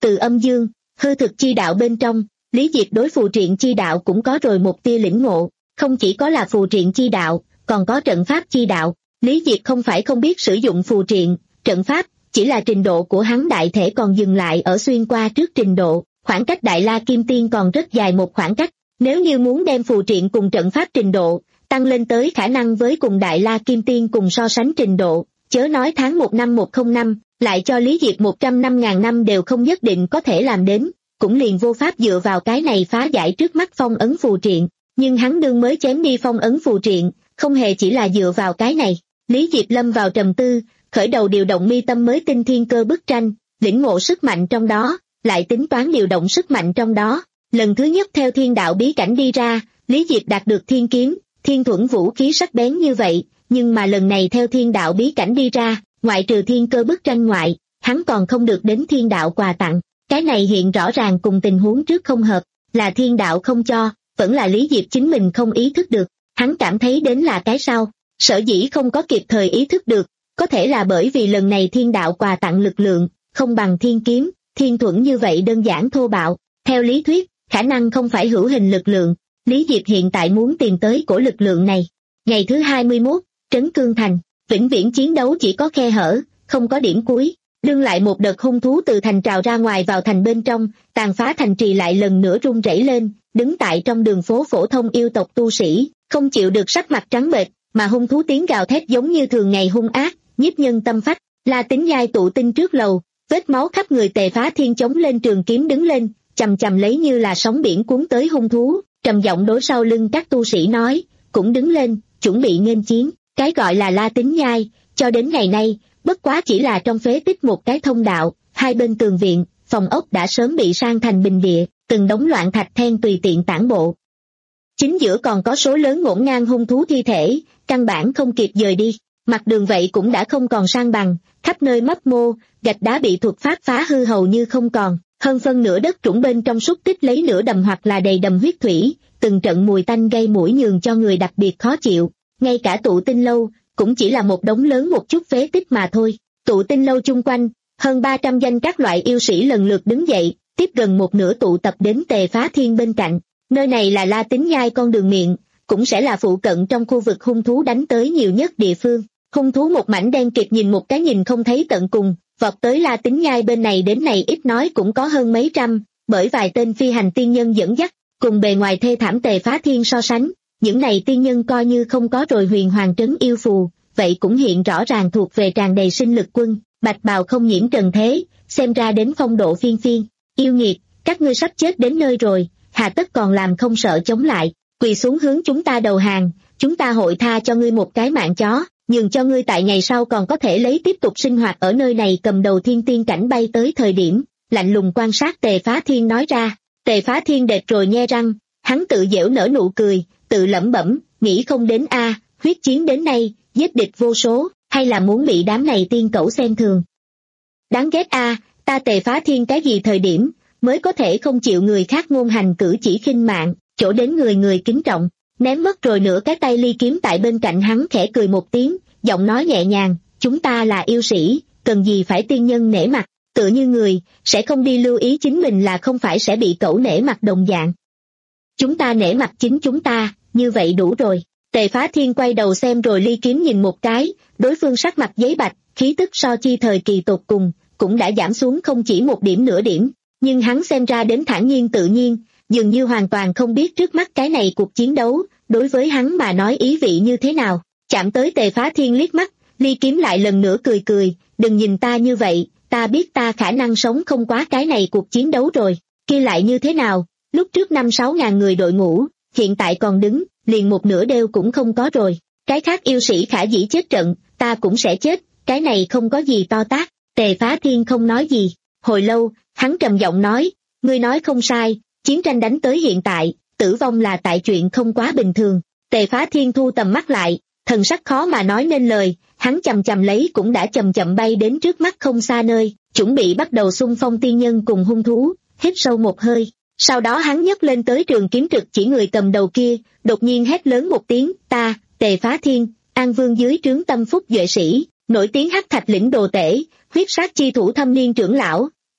Từ âm dương, hư thực chi đạo bên trong, Lý Diệp đối phù triện chi đạo cũng có rồi một tia lĩnh ngộ, không chỉ có là phù triện chi đạo, còn có trận pháp chi đạo. Lý Diệp không phải không biết sử dụng phù triện, trận pháp, chỉ là trình độ của hắn đại thể còn dừng lại ở xuyên qua trước trình độ, khoảng cách Đại La Kim Tiên còn rất dài một khoảng cách. Nếu như muốn đem phù triện cùng trận pháp trình độ tăng lên tới khả năng với cùng Đại La Kim Tiên cùng so sánh trình độ, chớ nói tháng một năm một không năm, lại cho Lý Diệp một trăm năm ngàn năm đều không nhất định có thể làm đến, cũng liền vô pháp dựa vào cái này phá giải trước mắt phong ấn phù triện. Nhưng hắn đương mới chém đi phong ấn phù triện, không hề chỉ là dựa vào cái này. Lý Diệp lâm vào trầm tư, khởi đầu điều động mi tâm mới tinh thiên cơ bức tranh, lĩnh ngộ sức mạnh trong đó, lại tính toán điều động sức mạnh trong đó. Lần thứ nhất theo thiên đạo bí cảnh đi ra, Lý Diệp đạt được thiên kiếm, thiên thuẫn vũ khí sắc bén như vậy, nhưng mà lần này theo thiên đạo bí cảnh đi ra, ngoại trừ thiên cơ bức tranh ngoại, hắn còn không được đến thiên đạo quà tặng. Cái này hiện rõ ràng cùng tình huống trước không hợp, là thiên đạo không cho, vẫn là Lý Diệp chính mình không ý thức được. Hắn cảm thấy đến là cái sau, sở dĩ không có kịp thời ý thức được, có thể là bởi vì lần này thiên đạo quà tặng lực lượng, không bằng thiên kiếm, thiên thuẫn như vậy đơn giản thô bạo. Theo lý thuyết, khả năng không phải hữu hình lực lượng, Lý Diệp hiện tại muốn tìm tới cổ lực lượng này. Ngày thứ hai mươi mốt, Trấn Cương Thành, vĩnh viễn chiến đấu chỉ có khe hở, không có điểm cuối. Đương lại một đợt hung thú từ thành trào ra ngoài vào thành bên trong, tàn phá thành trì lại lần nữa rung rẩy lên, đứng tại trong đường phố phổ thông yêu tộc tu sĩ, không chịu được sắc mặt trắng bệch, mà hung thú tiếng gào thét giống như thường ngày hung ác, nhiếp nhân tâm phách. La Tín Nhai tụ tinh trước lầu, vết máu khắp người Tề Phá Thiên chống lên trường kiếm đứng lên, chầm chầm lấy như là sóng biển cuốn tới hung thú, trầm giọng đối sau lưng các tu sĩ nói, cũng đứng lên, chuẩn bị nghênh chiến. Cái gọi là La Tín Nhai, cho đến ngày nay, bất quá chỉ là trong phế tích một cái thông đạo, hai bên tường viện, phòng ốc đã sớm bị san thành bình địa, từng đống loạn thạch then tùy tiện tản bộ. Chính giữa còn có số lớn ngổn ngang hung thú thi thể, căn bản không kịp dời đi, mặt đường vậy cũng đã không còn san bằng, khắp nơi mấp mô, gạch đá bị thuật pháp phá hư hầu như không còn, hơn phân nửa đất trũng bên trong xúc tích lấy nửa đầm hoặc là đầy đầm huyết thủy, từng trận mùi tanh gây mũi nhường cho người đặc biệt khó chịu, ngay cả tụ tinh lâu, cũng chỉ là một đống lớn một chút phế tích mà thôi. Tụ tinh lâu chung quanh, hơn ba trăm danh các loại yêu sĩ lần lượt đứng dậy, tiếp gần một nửa tụ tập đến Tề Phá Thiên bên cạnh. Nơi này là La Tín Nhai con đường miệng, cũng sẽ là phụ cận trong khu vực hung thú đánh tới nhiều nhất địa phương. Hung thú một mảnh đen kịt nhìn một cái nhìn không thấy tận cùng, vọt tới La Tín Nhai bên này đến này ít nói cũng có hơn mấy trăm, bởi vài tên phi hành tiên nhân dẫn dắt, cùng bề ngoài thê thảm Tề Phá Thiên so sánh, những này tiên nhân coi như không có rồi huyền hoàng trấn yêu phù, vậy cũng hiện rõ ràng thuộc về tràn đầy sinh lực quân, bạch bào không nhiễm trần thế, xem ra đến phong độ phiên phiên. Yêu nghiệt, các ngươi sắp chết đến nơi rồi, hà tất còn làm không sợ chống lại, quỳ xuống hướng chúng ta đầu hàng, chúng ta hội tha cho ngươi một cái mạng chó, nhường cho ngươi tại ngày sau còn có thể lấy tiếp tục sinh hoạt ở nơi này. Cầm đầu thiên tiên cảnh bay tới thời điểm, lạnh lùng quan sát Tề Phá Thiên nói ra. Tề Phá Thiên đệt rồi nhe răng, hắn tự giễu nở nụ cười, tự lẩm bẩm, nghĩ không đến a, à, huyết chiến đến nay, giết địch vô số, hay là muốn bị đám này tiên cẩu xem thường. Đáng ghét a, à, ta Tề Phá Thiên cái gì thời điểm, mới có thể không chịu người khác ngôn hành cử chỉ khinh mạng, chỗ đến người người kính trọng, ném mất rồi nửa cái tay ly kiếm tại bên cạnh hắn khẽ cười một tiếng, giọng nói nhẹ nhàng, chúng ta là yêu sĩ, cần gì phải tiên nhân nể mặt, tựa như người, sẽ không đi lưu ý chính mình là không phải sẽ bị cẩu nể mặt đồng dạng. Chúng ta nể mặt chính chúng ta, như vậy đủ rồi. Tề Phá Thiên quay đầu xem rồi ly kiếm nhìn một cái, đối phương sắc mặt giấy bạch, khí tức so chi thời kỳ tột cùng, cũng đã giảm xuống không chỉ một điểm nửa điểm, nhưng hắn xem ra đến thản nhiên tự nhiên, dường như hoàn toàn không biết trước mắt cái này cuộc chiến đấu, đối với hắn mà nói ý vị như thế nào. Chạm tới Tề Phá Thiên liếc mắt, ly kiếm lại lần nữa cười cười, đừng nhìn ta như vậy, ta biết ta khả năng sống không quá cái này cuộc chiến đấu rồi, kia lại như thế nào, lúc trước năm sáu ngàn người đội ngũ, hiện tại còn đứng, liền một nửa đều cũng không có rồi, cái khác yêu sĩ khả dĩ chết trận, ta cũng sẽ chết, cái này không có gì to tát. Tề Phá Thiên không nói gì, hồi lâu, hắn trầm giọng nói, ngươi nói không sai, chiến tranh đánh tới hiện tại, tử vong là tại chuyện không quá bình thường. Tề Phá Thiên thu tầm mắt lại, thần sắc khó mà nói nên lời, hắn chầm chầm lấy cũng đã chậm chậm bay đến trước mắt không xa nơi, chuẩn bị bắt đầu xung phong tiên nhân cùng hung thú, hít sâu một hơi. Sau đó hắn nhấc lên tới trường kiếm trực chỉ người cầm đầu kia, đột nhiên hét lớn một tiếng, ta, Tề Phá Thiên, An Vương dưới trướng Tâm Phúc Duệ Sĩ, nổi tiếng hắc thạch lĩnh đồ tể, huyết sát chi thủ thâm niên trưởng lão,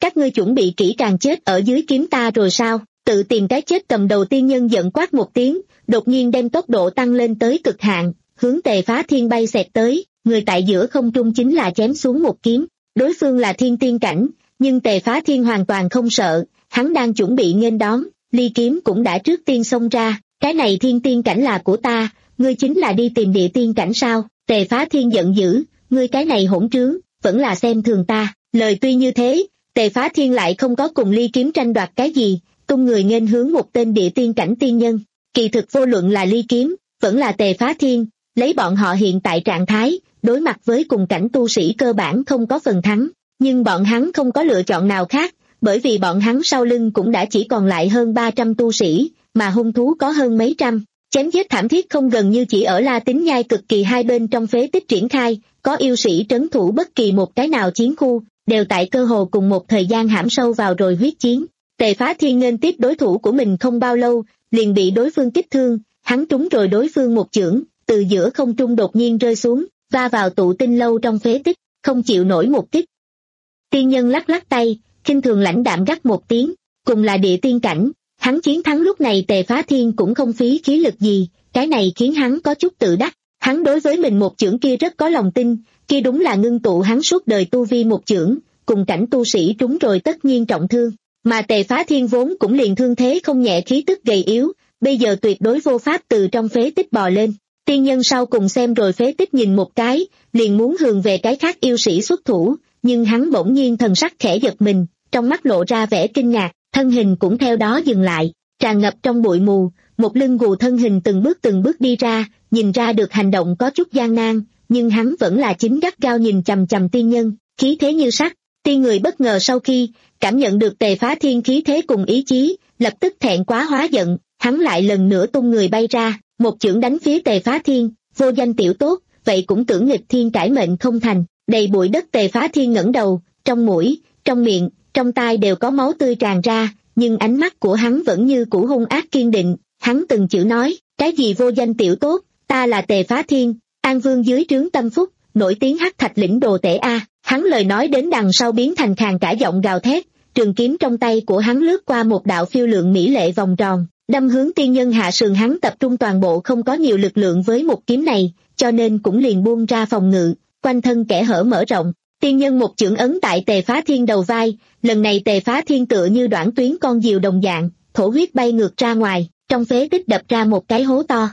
các ngươi chuẩn bị kỹ càng chết ở dưới kiếm ta rồi sao? Tự tìm cái chết. Cầm đầu tiên nhân giận quát một tiếng, đột nhiên đem tốc độ tăng lên tới cực hạn, hướng Tề Phá Thiên bay xẹt tới, người tại giữa không trung chính là chém xuống một kiếm. Đối phương là thiên tiên cảnh, nhưng Tề Phá Thiên hoàn toàn không sợ, hắn đang chuẩn bị nghênh đón, ly kiếm cũng đã trước tiên xông ra, cái này thiên tiên cảnh là của ta, ngươi chính là đi tìm địa tiên cảnh sao? Tề Phá Thiên giận dữ, ngươi cái này hỗn trướng, vẫn là xem thường ta. Lời tuy như thế, Tề Phá Thiên lại không có cùng ly kiếm tranh đoạt cái gì, tung người nghênh hướng một tên địa tiên cảnh tiên nhân. Kỳ thực vô luận là ly kiếm, vẫn là Tề Phá Thiên, lấy bọn họ hiện tại trạng thái, đối mặt với cùng cảnh tu sĩ cơ bản không có phần thắng, nhưng bọn hắn không có lựa chọn nào khác, bởi vì bọn hắn sau lưng cũng đã chỉ còn lại hơn ba trăm tu sĩ, mà hung thú có hơn mấy trăm. Chém giết thảm thiết không gần như chỉ ở La Tín Nhai cực kỳ hai bên trong phế tích triển khai, có yêu sĩ trấn thủ bất kỳ một cái nào chiến khu, đều tại cơ hồ cùng một thời gian hãm sâu vào rồi huyết chiến. Tề Phá Thiên nghênh tiếp đối thủ của mình không bao lâu, liền bị đối phương kích thương, hắn trúng rồi đối phương một chưởng, từ giữa không trung đột nhiên rơi xuống, va vào tụ tinh lâu trong phế tích, không chịu nổi một kích. Tiên nhân lắc lắc tay, khinh thường lãnh đạm gắt một tiếng, cùng là địa tiên cảnh, hắn chiến thắng lúc này Tề Phá Thiên cũng không phí khí lực gì, cái này khiến hắn có chút tự đắc, hắn đối với mình một chưởng kia rất có lòng tin, kia đúng là ngưng tụ hắn suốt đời tu vi một chưởng, cùng cảnh tu sĩ trúng rồi tất nhiên trọng thương, mà Tề Phá Thiên vốn cũng liền thương thế không nhẹ khí tức gầy yếu, bây giờ tuyệt đối vô pháp từ trong phế tích bò lên. Tiên nhân sau cùng xem rồi phế tích nhìn một cái, liền muốn hường về cái khác yêu sĩ xuất thủ, nhưng hắn bỗng nhiên thần sắc khẽ giật mình, trong mắt lộ ra vẻ kinh ngạc, thân hình cũng theo đó dừng lại, tràn ngập trong bụi mù, một lưng gù thân hình từng bước từng bước đi ra, nhìn ra được hành động có chút gian nan, nhưng hắn vẫn là chính gắt gao nhìn chằm chằm tiên nhân, khí thế như sắt. Tiên người bất ngờ sau khi cảm nhận được Tề Phá Thiên khí thế cùng ý chí, lập tức thẹn quá hóa giận, hắn lại lần nữa tung người bay ra, một chưởng đánh phía Tề Phá Thiên, vô danh tiểu tốt, vậy cũng tưởng nghịch thiên cải mệnh không thành. Đầy bụi đất Tề Phá Thiên ngẩng đầu, trong mũi, trong miệng, trong tai đều có máu tươi tràn ra, nhưng ánh mắt của hắn vẫn như cũ hung ác kiên định, hắn từng chữ nói, cái gì vô danh tiểu tốt, ta là Tề Phá Thiên, An Vương dưới trướng tâm phúc, nổi tiếng hắc thạch lĩnh đồ tể A. Hắn lời nói đến đằng sau biến thành khàn cả giọng gào thét, trường kiếm trong tay của hắn lướt qua một đạo phiêu lượng mỹ lệ vòng tròn, đâm hướng tiên nhân hạ sườn. Hắn tập trung toàn bộ không có nhiều lực lượng với một kiếm này, cho nên cũng liền buông ra phòng ngự, quanh thân kẽ hở mở rộng. Tiên nhân một chưởng ấn tại Tề Phá Thiên đầu vai, lần này Tề Phá Thiên tựa như đoạn tuyến con diều đồng dạng, thổ huyết bay ngược ra ngoài, trong phế tích đập ra một cái hố to.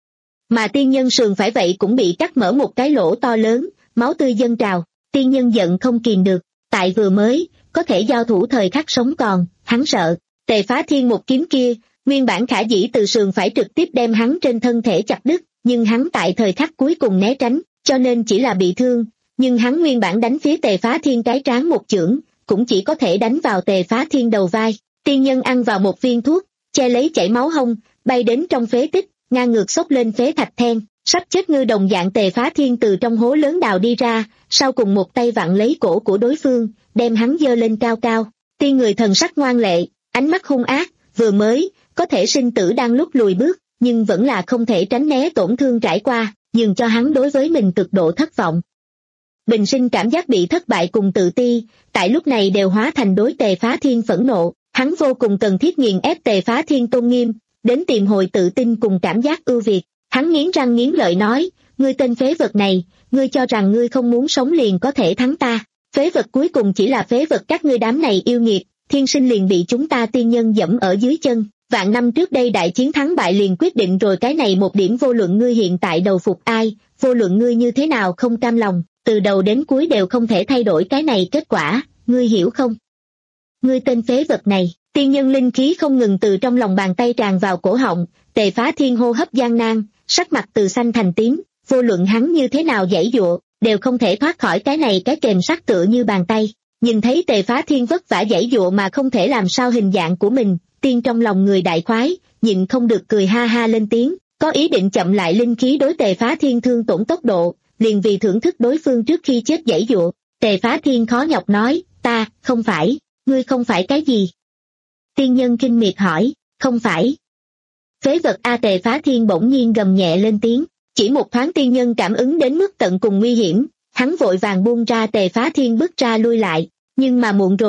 Mà tiên nhân sườn phải vậy cũng bị cắt mở một cái lỗ to lớn, máu tươi dâng trào. Tiên nhân giận không kìm được, tại vừa mới, có thể giao thủ thời khắc sống còn, hắn sợ, Tề Phá Thiên một kiếm kia, nguyên bản khả dĩ từ sườn phải trực tiếp đem hắn trên thân thể chặt đứt, nhưng hắn tại thời khắc cuối cùng né tránh, cho nên chỉ là bị thương, nhưng hắn nguyên bản đánh phía Tề Phá Thiên cái trán một chưởng, cũng chỉ có thể đánh vào Tề Phá Thiên đầu vai. Tiên nhân ăn vào một viên thuốc, che lấy chảy máu hông, bay đến trong phế tích, ngang ngược xốc lên phế thạch then. Sắp chết ngư đồng dạng Tề Phá Thiên từ trong hố lớn đào đi ra, sau cùng một tay vặn lấy cổ của đối phương, đem hắn giơ lên cao cao. Tiên người thần sắc ngoan lệ, ánh mắt hung ác, vừa mới, có thể sinh tử đang lúc lùi bước, nhưng vẫn là không thể tránh né tổn thương trải qua, nhường cho hắn đối với mình cực độ thất vọng. Bình sinh cảm giác bị thất bại cùng tự ti, tại lúc này đều hóa thành đối Tề Phá Thiên phẫn nộ, hắn vô cùng cần thiết nghiền ép Tề Phá Thiên tôn nghiêm, đến tìm hồi tự tin cùng cảm giác ưu việt. Hắn nghiến răng nghiến lợi nói, ngươi tên phế vật này, ngươi cho rằng ngươi không muốn sống liền có thể thắng ta, phế vật cuối cùng chỉ là phế vật các ngươi đám này yêu nghiệt, thiên sinh liền bị chúng ta tiên nhân dẫm ở dưới chân, vạn năm trước đây đại chiến thắng bại liền quyết định rồi cái này một điểm, vô luận ngươi hiện tại đầu phục ai, vô luận ngươi như thế nào không cam lòng, từ đầu đến cuối đều không thể thay đổi cái này kết quả, ngươi hiểu không? Ngươi tên phế vật này, tiên nhân linh khí không ngừng từ trong lòng bàn tay tràn vào cổ họng, Tề Phá Thiên hô hấp gian nan, sắc mặt từ xanh thành tím, vô luận hắn như thế nào giãy giụa, đều không thể thoát khỏi cái này cái kềm sắt tựa như bàn tay. Nhìn thấy Tề Phá Thiên vất vả giãy giụa mà không thể làm sao hình dạng của mình, tiên trong lòng người đại khoái, nhịn không được cười ha ha lên tiếng, có ý định chậm lại linh khí đối Tề Phá Thiên thương tổn tốc độ, liền vì thưởng thức đối phương trước khi chết giãy giụa. Tề Phá Thiên khó nhọc nói, ta, không phải, ngươi không phải cái gì? Tiên nhân kinh miệt hỏi, không phải. Phế vật A. Tề Phá Thiên bỗng nhiên gầm nhẹ lên tiếng, chỉ một thoáng tiên nhân cảm ứng đến mức tận cùng nguy hiểm, hắn vội vàng buông ra Tề Phá Thiên bước ra lui lại, nhưng mà muộn rồi,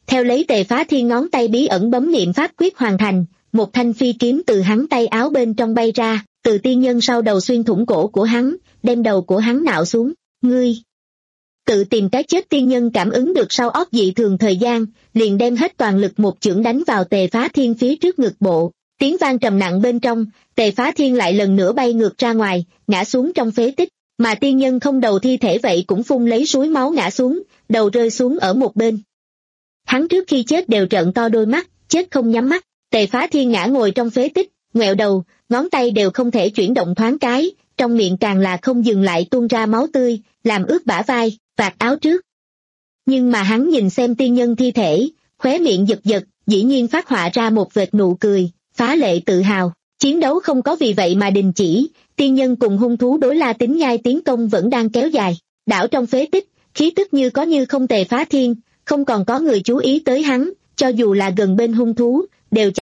Theo lấy Tề Phá Thiên ngón tay bí ẩn bấm niệm pháp quyết hoàn thành, một thanh phi kiếm từ hắn tay áo bên trong bay ra, từ tiên nhân sau đầu xuyên thủng cổ của hắn, đem đầu của hắn nạo xuống. Ngươi tự tìm cái chết. Tiên nhân cảm ứng được sau óc dị thường thời gian, liền đem hết toàn lực một chưởng đánh vào Tề Phá Thiên phía trước ngực bộ. Tiếng vang trầm nặng bên trong, Tề Phá Thiên lại lần nữa bay ngược ra ngoài, ngã xuống trong phế tích, mà tiên nhân không đầu thi thể vậy cũng phun lấy suối máu ngã xuống, đầu rơi xuống ở một bên. Hắn trước khi chết đều trợn to đôi mắt, chết không nhắm mắt. Tề Phá Thiên ngã ngồi trong phế tích, ngoẹo đầu, ngón tay đều không thể chuyển động thoáng cái, trong miệng càng là không dừng lại tuôn ra máu tươi, làm ướt bả vai, vạt áo trước. Nhưng mà hắn nhìn xem tiên nhân thi thể, khóe miệng giật giật, dĩ nhiên phát họa ra một vệt nụ cười, phá lệ tự hào. Chiến đấu không có vì vậy mà đình chỉ, tiên nhân cùng hung thú đối La Tín Nhai tiến công vẫn đang kéo dài. Đảo trong phế tích, khí tức như có như không. Tề Phá Thiên, không còn có người chú ý tới hắn, cho dù là gần bên hung thú, đều ch...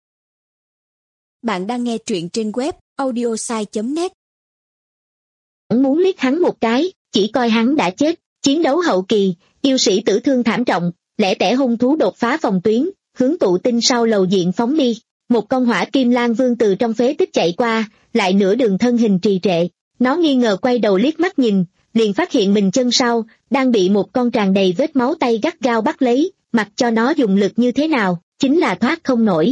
Bạn đang nghe truyện trên web audiosai chấm net. Hắn muốn liếc hắn một cái, chỉ coi hắn đã chết. Chiến đấu hậu kỳ, yêu sĩ tử thương thảm trọng, lẻ tẻ hung thú đột phá phòng tuyến, hướng tụ tinh sau lầu diện phóng đi. Một con hỏa kim lang vương từ trong phế tích chạy qua, lại nửa đường thân hình trì trệ. Nó nghi ngờ quay đầu liếc mắt nhìn, liền phát hiện mình chân sau, đang bị một con tràn đầy vết máu tay gắt gao bắt lấy, mặc cho nó dùng lực như thế nào, chính là thoát không nổi.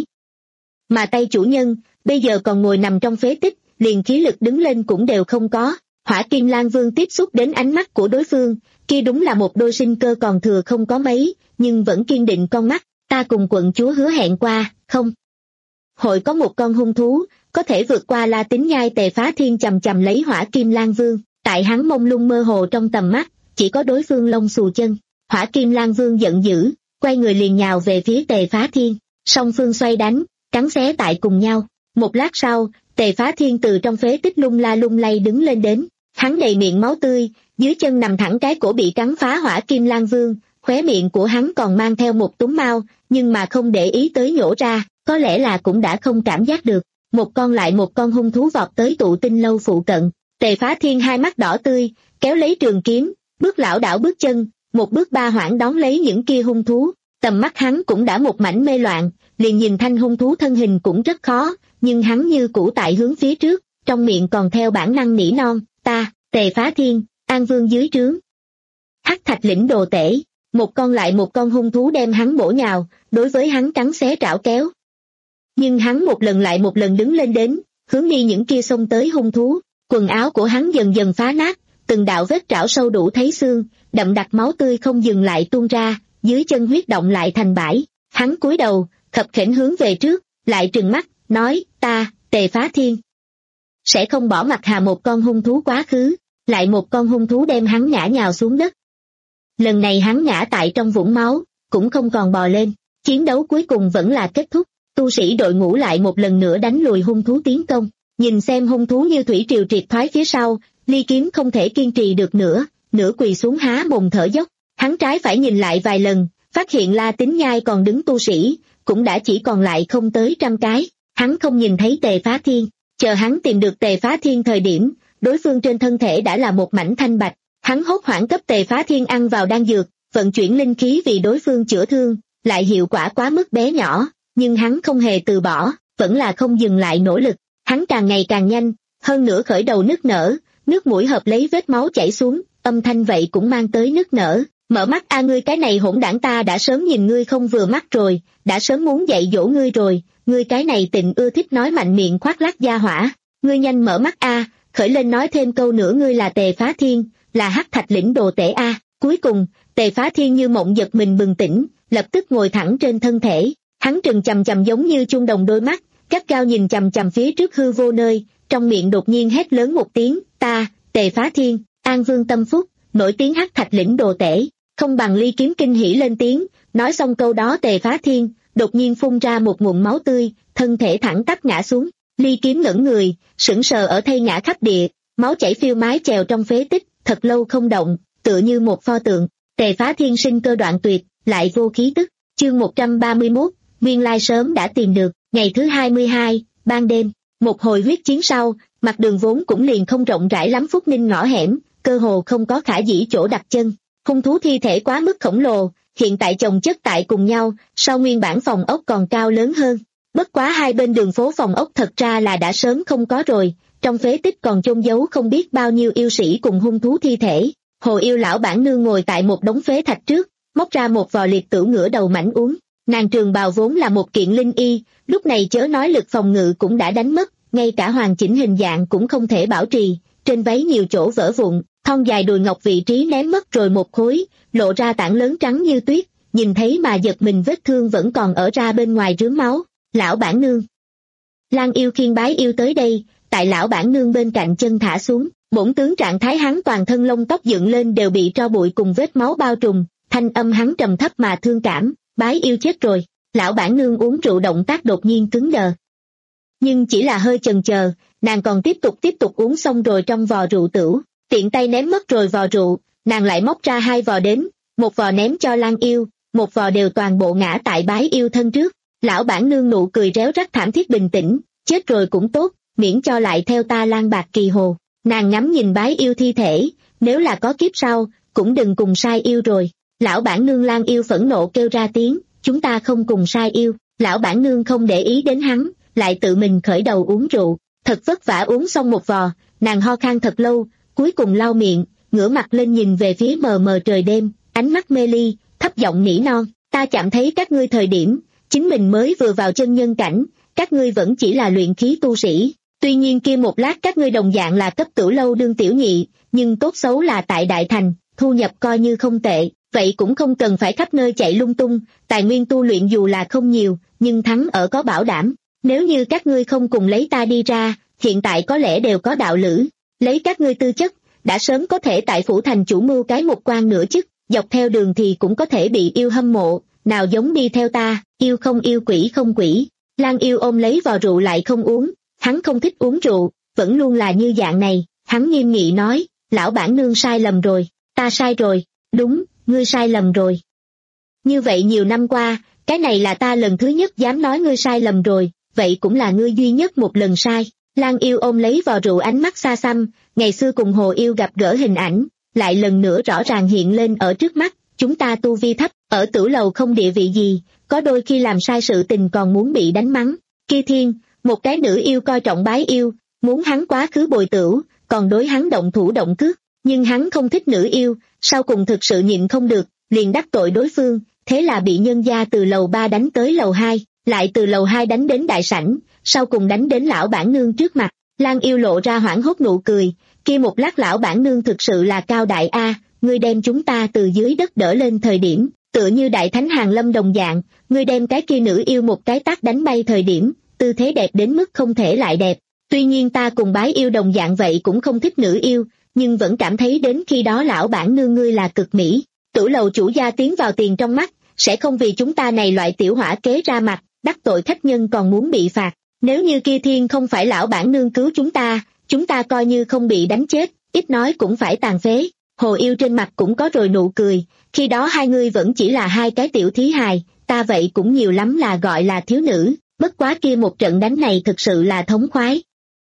Mà tay chủ nhân, bây giờ còn ngồi nằm trong phế tích, liền khí lực đứng lên cũng đều không có. Hỏa kim lang vương tiếp xúc đến ánh mắt của đối phương, kia đúng là một đôi sinh cơ còn thừa không có mấy, nhưng vẫn kiên định con mắt. Ta cùng quận chúa hứa hẹn qua, không hội có một con hung thú có thể vượt qua La Tín Nhai. Tề Phá Thiên chầm chầm lấy hỏa kim lang vương, tại hắn mông lung mơ hồ trong tầm mắt, chỉ có đối phương lông xù chân. Hỏa kim lang vương giận dữ, quay người liền nhào về phía Tề Phá Thiên, song phương xoay đánh, cắn xé tại cùng nhau. Một lát sau, Tề Phá Thiên từ trong phế tích lung la lung lay đứng lên đến, hắn đầy miệng máu tươi, dưới chân nằm thẳng cái cổ bị cắn phá hỏa kim lang vương, khóe miệng của hắn còn mang theo một túm mao, nhưng mà không để ý tới nhổ ra, có lẽ là cũng đã không cảm giác được. Một con lại một con hung thú vọt tới tụ tinh lâu phụ cận. Tề Phá Thiên hai mắt đỏ tươi, kéo lấy trường kiếm, bước lảo đảo bước chân, một bước ba hoảng đón lấy những kia hung thú. Tầm mắt hắn cũng đã một mảnh mê loạn, liền nhìn thanh hung thú thân hình cũng rất khó, nhưng hắn như cũ tại hướng phía trước, trong miệng còn theo bản năng nỉ non, ta, Tề Phá Thiên, An Vương dưới trướng. Hắc Thạch lĩnh đồ tể, một con lại một con hung thú đem hắn bổ nhào, đối với hắn cắn xé trảo kéo. Nhưng hắn một lần lại một lần đứng lên đến, hướng đi những kia xông tới hung thú, quần áo của hắn dần dần phá nát, từng đạo vết trảo sâu đủ thấy xương, đậm đặc máu tươi không dừng lại tuôn ra, dưới chân huyết động lại thành bãi. Hắn cúi đầu, khập khểnh hướng về trước, lại trừng mắt, nói, ta, Tề Phá Thiên, sẽ không bỏ mặc hà một con hung thú quá khứ. Lại một con hung thú đem hắn ngã nhào xuống đất. Lần này hắn ngã tại trong vũng máu, cũng không còn bò lên. Chiến đấu cuối cùng vẫn là kết thúc, tu sĩ đội ngũ lại một lần nữa đánh lùi hung thú tiến công. Nhìn xem hung thú như thủy triều triệt thoái phía sau, Ly Kiếm không thể kiên trì được nữa, nửa quỳ xuống há mồm thở dốc. Hắn trái phải nhìn lại vài lần, phát hiện La Tín Nhai còn đứng tu sĩ, cũng đã chỉ còn lại không tới trăm cái. Hắn không nhìn thấy Tề Phá Thiên, chờ hắn tìm được Tề Phá Thiên thời điểm, đối phương trên thân thể đã là một mảnh thanh bạch. Hắn hốt hoảng cấp Tề Phá Thiên ăn vào đan dược, vận chuyển linh khí vì đối phương chữa thương, lại hiệu quả quá mức bé nhỏ, nhưng hắn không hề từ bỏ, vẫn là không dừng lại nỗ lực. Hắn càng ngày càng nhanh, hơn nữa khởi đầu nức nở, nước mũi hợp lấy vết máu chảy xuống, âm thanh vậy cũng mang tới nức nở. Mở mắt a, ngươi cái này hỗn đảng, ta đã sớm nhìn ngươi không vừa mắt rồi, đã sớm muốn dạy dỗ ngươi rồi, ngươi cái này tịnh ưa thích nói mạnh miệng khoác lác gia hỏa, ngươi nhanh mở mắt a, khởi lên nói thêm câu nữa, ngươi là Tề Phá Thiên, là Hắc Thạch lĩnh đồ tể a. Cuối cùng, Tề Phá Thiên như mộng giật mình bừng tỉnh, lập tức ngồi thẳng trên thân thể, hắn trừng chằm chằm giống như chuông đồng đôi mắt, gắt gao nhìn chằm chằm phía trước hư vô nơi, trong miệng đột nhiên hét lớn một tiếng, ta, Tề Phá Thiên, An Vương tâm phúc, nổi tiếng Hắc Thạch lĩnh đồ tể, không bằng Ly Kiếm kinh hỉ lên tiếng. Nói xong câu đó, Tề Phá Thiên đột nhiên phun ra một ngụm máu tươi, thân thể thẳng tắp ngã xuống. Ly Kiếm ngẩn người, sững sờ ở thây ngã khắp địa, máu chảy phiêu mái chèo trong phế tích, thật lâu không động, tựa như một pho tượng. Tề Phá Thiên sinh cơ đoạn tuyệt, lại vô khí tức. Chương một trăm ba mươi mốt, nguyên lai sớm đã tìm được. Ngày thứ hai mươi hai, ban đêm, một hồi huyết chiến sau, mặt đường vốn cũng liền không rộng rãi lắm, Phúc Ninh ngõ hẻm, cơ hồ không có khả dĩ chỗ đặt chân. Hung thú thi thể quá mức khổng lồ, hiện tại chồng chất tại cùng nhau, sau nguyên bản phòng ốc còn cao lớn hơn. Bất quá hai bên đường phố phòng ốc thật ra là đã sớm không có rồi, trong phế tích còn chôn giấu không biết bao nhiêu yêu sĩ cùng hung thú thi thể. Hồ Yêu lão bản nương ngồi tại một đống phế thạch trước, móc ra một vò liệt tửu ngửa đầu mảnh uống. Nàng trường bào vốn là một kiện linh y, lúc này chớ nói lực phòng ngự cũng đã đánh mất, ngay cả hoàn chỉnh hình dạng cũng không thể bảo trì, trên váy nhiều chỗ vỡ vụn, thon dài đùi ngọc vị trí ném mất rồi một khối, lộ ra tảng lớn trắng như tuyết, nhìn thấy mà giật mình, vết thương vẫn còn ở ra bên ngoài rướm máu. Lão bản nương. Lan Yêu khiêng Bái Yêu tới đây, tại lão bản nương bên cạnh chân thả xuống, bổn tướng trạng thái hắn toàn thân lông tóc dựng lên đều bị tro bụi cùng vết máu bao trùm, thanh âm hắn trầm thấp mà thương cảm, Bái Yêu chết rồi. Lão bản nương uống rượu động tác đột nhiên cứng đờ. Nhưng chỉ là hơi chần chờ, nàng còn tiếp tục tiếp tục uống xong rồi trong vò rượu tửu, tiện tay ném mất rồi vò rượu, nàng lại móc ra hai vò đến, một vò ném cho Lan Yêu, một vò đều toàn bộ ngã tại Bái Yêu thân trước. Lão bản nương nụ cười réo rắt thảm thiết bình tĩnh, chết rồi cũng tốt, miễn cho lại theo ta lang bạc kỳ hồ. Nàng ngắm nhìn Bái Yêu thi thể, nếu là có kiếp sau, cũng đừng cùng sai yêu rồi. Lão bản nương Lan Yêu phẫn nộ kêu ra tiếng, chúng ta không cùng sai yêu. Lão bản nương không để ý đến hắn, lại tự mình khởi đầu uống rượu, thật vất vả uống xong một vò, nàng ho khan thật lâu, cuối cùng lau miệng, ngửa mặt lên nhìn về phía mờ mờ trời đêm, ánh mắt mê ly, thấp giọng nỉ non, ta chạm thấy các ngươi thời điểm, chính mình mới vừa vào chân nhân cảnh, các ngươi vẫn chỉ là luyện khí tu sĩ, tuy nhiên kia một lát các ngươi đồng dạng là cấp cửu lâu đương tiểu nhị, nhưng tốt xấu là tại Đại Thành, thu nhập coi như không tệ, vậy cũng không cần phải khắp nơi chạy lung tung, tài nguyên tu luyện dù là không nhiều, nhưng thắng ở có bảo đảm, nếu như các ngươi không cùng lấy ta đi ra, hiện tại có lẽ đều có đạo lữ, lấy các ngươi tư chất, đã sớm có thể tại phủ thành chủ mưu cái một quan nửa chức, dọc theo đường thì cũng có thể bị yêu hâm mộ, nào giống đi theo ta, yêu không yêu quỷ không quỷ. Lan Yêu ôm lấy vò rượu lại không uống, hắn không thích uống rượu, vẫn luôn là như dạng này, hắn nghiêm nghị nói, lão bản nương sai lầm rồi, ta sai rồi, đúng, ngươi sai lầm rồi. Như vậy nhiều năm qua, cái này là ta lần thứ nhất dám nói ngươi sai lầm rồi, vậy cũng là ngươi duy nhất một lần sai. Lan Yêu ôm lấy vò rượu, ánh mắt xa xăm, ngày xưa cùng Hồ Yêu gặp gỡ hình ảnh, lại lần nữa rõ ràng hiện lên ở trước mắt, chúng ta tu vi thấp, ở tử lầu không địa vị gì, có đôi khi làm sai sự tình còn muốn bị đánh mắng. Kia Thiên, một cái nữ yêu coi trọng Bái Yêu, muốn hắn quá khứ bồi tửu, còn đối hắn động thủ động cước, nhưng hắn không thích nữ yêu, sau cùng thực sự nhịn không được, liền đắc tội đối phương, thế là bị nhân gia từ lầu ba đánh tới lầu hai, lại từ lầu hai đánh đến đại sảnh, sau cùng đánh đến lão bản nương trước mặt. Lan Yêu lộ ra hoảng hốt nụ cười, kia một lát lão bản nương thực sự là cao đại a, ngươi đem chúng ta từ dưới đất đỡ lên thời điểm, tựa như đại thánh hàng lâm đồng dạng, ngươi đem cái kia nữ yêu một cái tát đánh bay thời điểm, tư thế đẹp đến mức không thể lại đẹp. Tuy nhiên ta cùng Bái Yêu đồng dạng vậy cũng không thích nữ yêu, nhưng vẫn cảm thấy đến khi đó lão bản nương ngươi là cực mỹ. Tử lầu chủ gia tiến vào tiền trong mắt, sẽ không vì chúng ta này loại tiểu hỏa kế ra mặt, đắc tội khách nhân còn muốn bị phạt. Nếu như kia Thiên không phải lão bản nương cứu chúng ta, chúng ta coi như không bị đánh chết, ít nói cũng phải tàn phế. Hồ Yêu trên mặt cũng có rồi nụ cười, khi đó hai người vẫn chỉ là hai cái tiểu thí hài, ta vậy cũng nhiều lắm là gọi là thiếu nữ, bất quá kia một trận đánh này thực sự là thống khoái.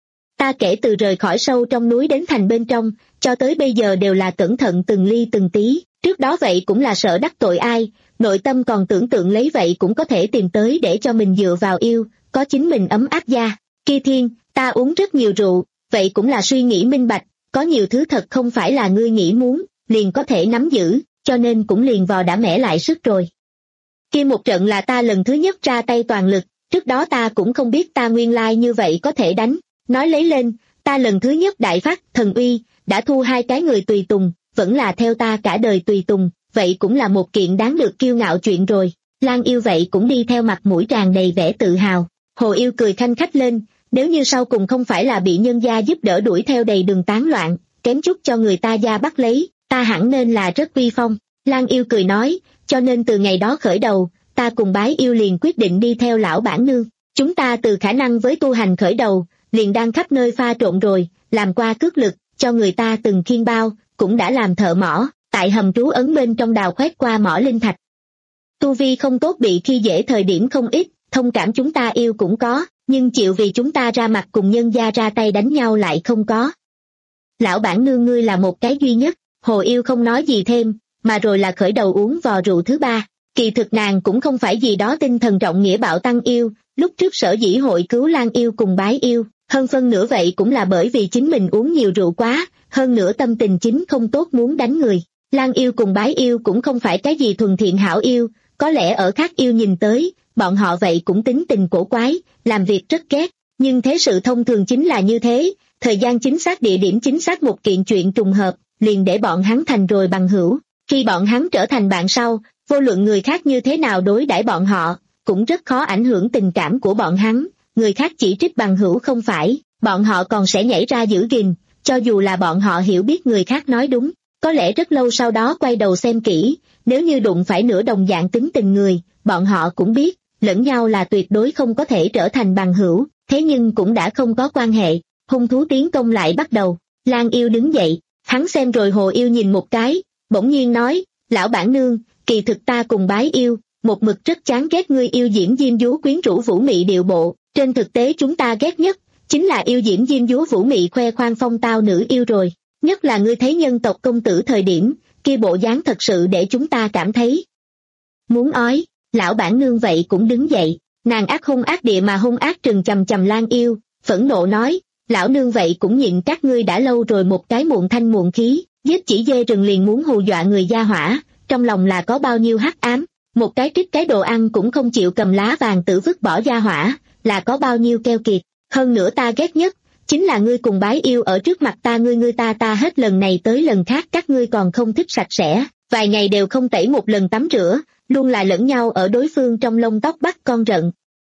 Ta kể từ rời khỏi sâu trong núi đến thành bên trong, cho tới bây giờ đều là cẩn thận từng ly từng tí, trước đó vậy cũng là sợ đắc tội ai, nội tâm còn tưởng tượng lấy vậy cũng có thể tìm tới để cho mình dựa vào yêu, có chính mình ấm áp da. Kia Thiên, ta uống rất nhiều rượu, vậy cũng là suy nghĩ minh bạch, có nhiều thứ thật không phải là ngươi nghĩ muốn, liền có thể nắm giữ, cho nên cũng liền vò đã mẻ lại sức rồi. Kia một trận là ta lần thứ nhất ra tay toàn lực, trước đó ta cũng không biết ta nguyên lai như vậy có thể đánh, nói lấy lên, ta lần thứ nhất đại phát thần uy, đã thu hai cái người tùy tùng, vẫn là theo ta cả đời tùy tùng, vậy cũng là một kiện đáng được kiêu ngạo chuyện rồi. Lan Yêu vậy cũng đi theo mặt mũi tràn đầy vẻ tự hào. Hồ Yêu cười khanh khách lên, nếu như sau cùng không phải là bị nhân gia giúp đỡ đuổi theo đầy đường tán loạn, kém chút cho người ta gia bắt lấy, ta hẳn nên là rất uy phong. Lan Yêu cười nói, cho nên từ ngày đó khởi đầu, ta cùng Bái Yêu liền quyết định đi theo lão bản nương. Chúng ta từ khả năng với tu hành khởi đầu, liền đang khắp nơi pha trộn rồi, làm qua cước lực, cho người ta từng khiên bao, cũng đã làm thợ mỏ, tại hầm trú ấn bên trong đào khoét qua mỏ linh thạch. Tu vi không tốt bị khi dễ thời điểm không ít, thông cảm chúng ta yêu cũng có, nhưng chịu vì chúng ta ra mặt cùng nhân gia ra tay đánh nhau lại không có. Lão bản nương ngươi là một cái duy nhất. Hồ Yêu không nói gì thêm, mà rồi là khởi đầu uống vò rượu thứ ba. Kỳ thực nàng cũng không phải gì đó tinh thần trọng nghĩa bạo tăng yêu, lúc trước sở dĩ hội cứu Lan Yêu cùng Bái Yêu, hơn phân nửa vậy cũng là bởi vì chính mình uống nhiều rượu quá, hơn nữa tâm tình chính không tốt muốn đánh người. Lan Yêu cùng Bái Yêu cũng không phải cái gì thuần thiện hảo yêu, có lẽ ở khác yêu nhìn tới, bọn họ vậy cũng tính tình cổ quái, làm việc rất ghét, nhưng thế sự thông thường chính là như thế, thời gian chính xác địa điểm chính xác một kiện chuyện trùng hợp, liền để bọn hắn thành rồi bằng hữu. Khi bọn hắn trở thành bạn sau, vô luận người khác như thế nào đối đãi bọn họ, cũng rất khó ảnh hưởng tình cảm của bọn hắn, người khác chỉ trích bằng hữu không phải, bọn họ còn sẽ nhảy ra giữ gìn, cho dù là bọn họ hiểu biết người khác nói đúng, có lẽ rất lâu sau đó quay đầu xem kỹ, nếu như đụng phải nửa đồng dạng tính tình người, bọn họ cũng biết, lẫn nhau là tuyệt đối không có thể trở thành bằng hữu, thế nhưng cũng đã không có quan hệ, hung thú tiến công lại bắt đầu, Lan Yêu đứng dậy, hắn xem rồi Hồ Yêu nhìn một cái, bỗng nhiên nói, lão bản nương, kỳ thực ta cùng Bái Yêu, một mực rất chán ghét ngươi yêu diễm diêm dúa quyến rũ vũ mị điệu bộ, trên thực tế chúng ta ghét nhất, chính là yêu diễm diêm dúa vũ mị khoe khoang phong tao nữ yêu rồi, nhất là ngươi thấy nhân tộc công tử thời điểm, kia bộ dáng thật sự để chúng ta cảm thấy muốn ói. Lão bản nương vậy cũng đứng dậy, nàng ác hung ác địa mà hung ác trừng chằm chằm Lan Yêu, phẫn nộ nói, lão nương vậy cũng nhịn các ngươi đã lâu rồi, một cái muộn thanh muộn khí, giết chỉ dê rừng liền muốn hù dọa người gia hỏa, trong lòng là có bao nhiêu hắc ám, một cái trích cái đồ ăn cũng không chịu cầm lá vàng tự vứt bỏ gia hỏa, là có bao nhiêu keo kiệt, hơn nữa ta ghét nhất, chính là ngươi cùng Bái Yêu ở trước mặt ta ngươi ngươi ta ta hết lần này tới lần khác các ngươi còn không thích sạch sẽ, vài ngày đều không tẩy một lần tắm rửa, luôn là lẫn nhau ở đối phương trong lông tóc bắt con rận.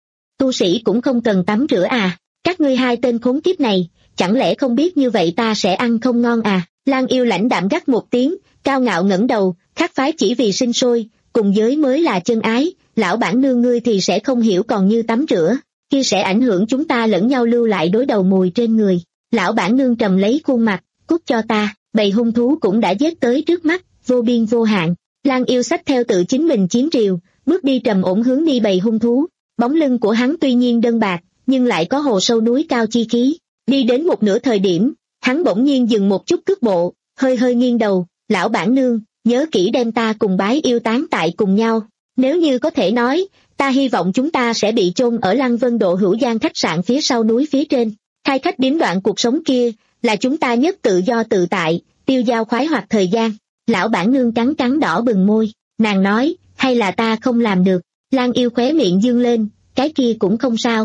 Tu sĩ cũng không cần tắm rửa à, các ngươi hai tên khốn kiếp này, chẳng lẽ không biết như vậy ta sẽ ăn không ngon à? Lan Yêu lãnh đạm gắt một tiếng, cao ngạo ngẩng đầu, khác phái chỉ vì sinh sôi, cùng giới mới là chân ái, lão bản nương ngươi thì sẽ không hiểu còn như tắm rửa, kia sẽ ảnh hưởng chúng ta lẫn nhau lưu lại đối đầu mùi trên người. Lão bản nương trầm lấy khuôn mặt, cút cho ta, bầy hung thú cũng đã giết tới trước mắt, vô biên vô hạn. Lan Yêu xách theo tự chính mình chiến rìu, bước đi trầm ổn hướng đi bầy hung thú, bóng lưng của hắn tuy nhiên đơn bạc, nhưng lại có hồ sâu núi cao chi khí. Đi đến một nửa thời điểm, hắn bỗng nhiên dừng một chút cước bộ, hơi hơi nghiêng đầu, lão bản nương, nhớ kỹ đem ta cùng Bái Yêu tán tại cùng nhau, nếu như có thể nói, ta hy vọng chúng ta sẽ bị chôn ở Lăng Vân Độ Hữu Giang khách sạn phía sau núi phía trên, khai khách điếm đoạn cuộc sống kia, là chúng ta nhất tự do tự tại, tiêu dao khoái hoạt thời gian. Lão bản nương cắn cắn đỏ bừng môi, nàng nói, hay là ta không làm được. Lan Yêu khóe miệng dương lên, cái kia cũng không sao.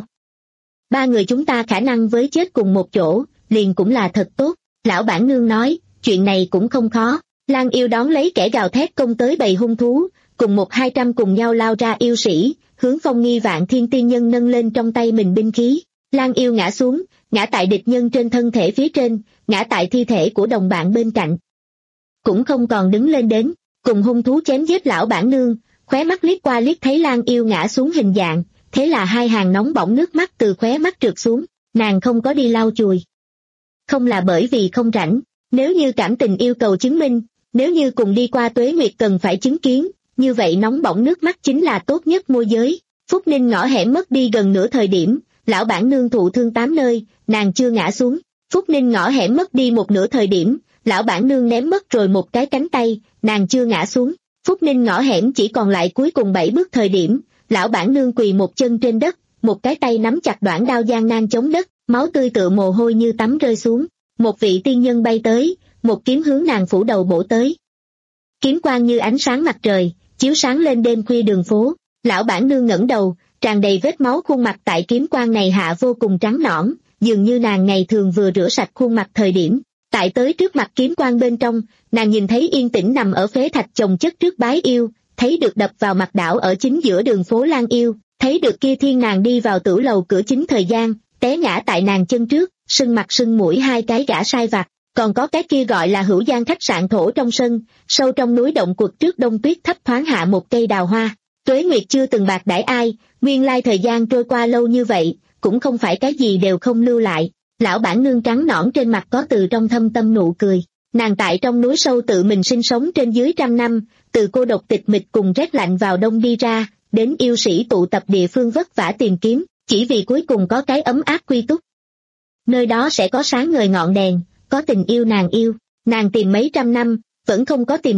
Ba người chúng ta khả năng với chết cùng một chỗ, liền cũng là thật tốt. Lão bản nương nói, chuyện này cũng không khó. Lan Yêu đón lấy kẻ gào thét công tới bầy hung thú, cùng một hai trăm cùng nhau lao ra yêu sĩ, hướng Phong Nghi Vạn Thiên tiên nhân nâng lên trong tay mình binh khí. Lan Yêu ngã xuống, ngã tại địch nhân trên thân thể phía trên, ngã tại thi thể của đồng bạn bên cạnh. Cũng không còn đứng lên đến, cùng hung thú chém giết lão bản nương, khóe mắt liếc qua liếc thấy Lan Yêu ngã xuống hình dạng, thế là hai hàng nóng bỏng nước mắt từ khóe mắt trượt xuống, nàng không có đi lau chùi. Không là bởi vì không rảnh, nếu như cảm tình yêu cầu chứng minh, nếu như cùng đi qua tuế nguyệt cần phải chứng kiến, như vậy nóng bỏng nước mắt chính là tốt nhất môi giới. Phúc Ninh ngõ hẻm mất đi gần nửa thời điểm, lão bản nương thụ thương tám nơi, nàng chưa ngã xuống. Phúc Ninh ngõ hẻm mất đi một nửa thời điểm, lão bản nương ném mất rồi một cái cánh tay, nàng chưa ngã xuống. Phúc Ninh ngõ hẻm chỉ còn lại cuối cùng bảy bước thời điểm, lão bản nương quỳ một chân trên đất, một cái tay nắm chặt đoạn đao gian nan chống đất, máu tươi tựa mồ hôi như tắm rơi xuống. Một vị tiên nhân bay tới, một kiếm hướng nàng phủ đầu bổ tới. Kiếm quang như ánh sáng mặt trời, chiếu sáng lên đêm khuya đường phố. Lão bản nương ngẩng đầu, tràn đầy vết máu khuôn mặt tại kiếm quang này hạ vô cùng trắng nõn, dường như nàng ngày thường vừa rửa sạch khuôn mặt thời điểm. Tại tới trước mặt kiếm quang bên trong, nàng nhìn thấy yên tĩnh nằm ở phế thạch chồng chất trước Bái Yêu, thấy được đập vào mặt đảo ở chính giữa đường phố Lan Yêu, thấy được kia thiên nàng đi vào tử lầu cửa chính thời gian, té ngã tại nàng chân trước, sưng mặt sưng mũi hai cái gã sai vặt, còn có cái kia gọi là Hữu Giang khách sạn thổ trong sân, sâu trong núi động quật trước đông tuyết thấp thoáng hạ một cây đào hoa. Tuế Nguyệt chưa từng bạc đãi ai, nguyên lai thời gian trôi qua lâu như vậy, cũng không phải cái gì đều không lưu lại. Lão bản nương trắng nõn trên mặt có từ trong thâm tâm nụ cười, nàng tại trong núi sâu tự mình sinh sống trên dưới trăm năm, từ cô độc tịch mịch cùng rét lạnh vào đông đi ra, đến yêu sĩ tụ tập địa phương vất vả tìm kiếm, chỉ vì cuối cùng có cái ấm áp quy túc. Nơi đó sẽ có sáng ngời ngọn đèn, có tình yêu nàng yêu, nàng tìm mấy trăm năm, vẫn không có tìm được,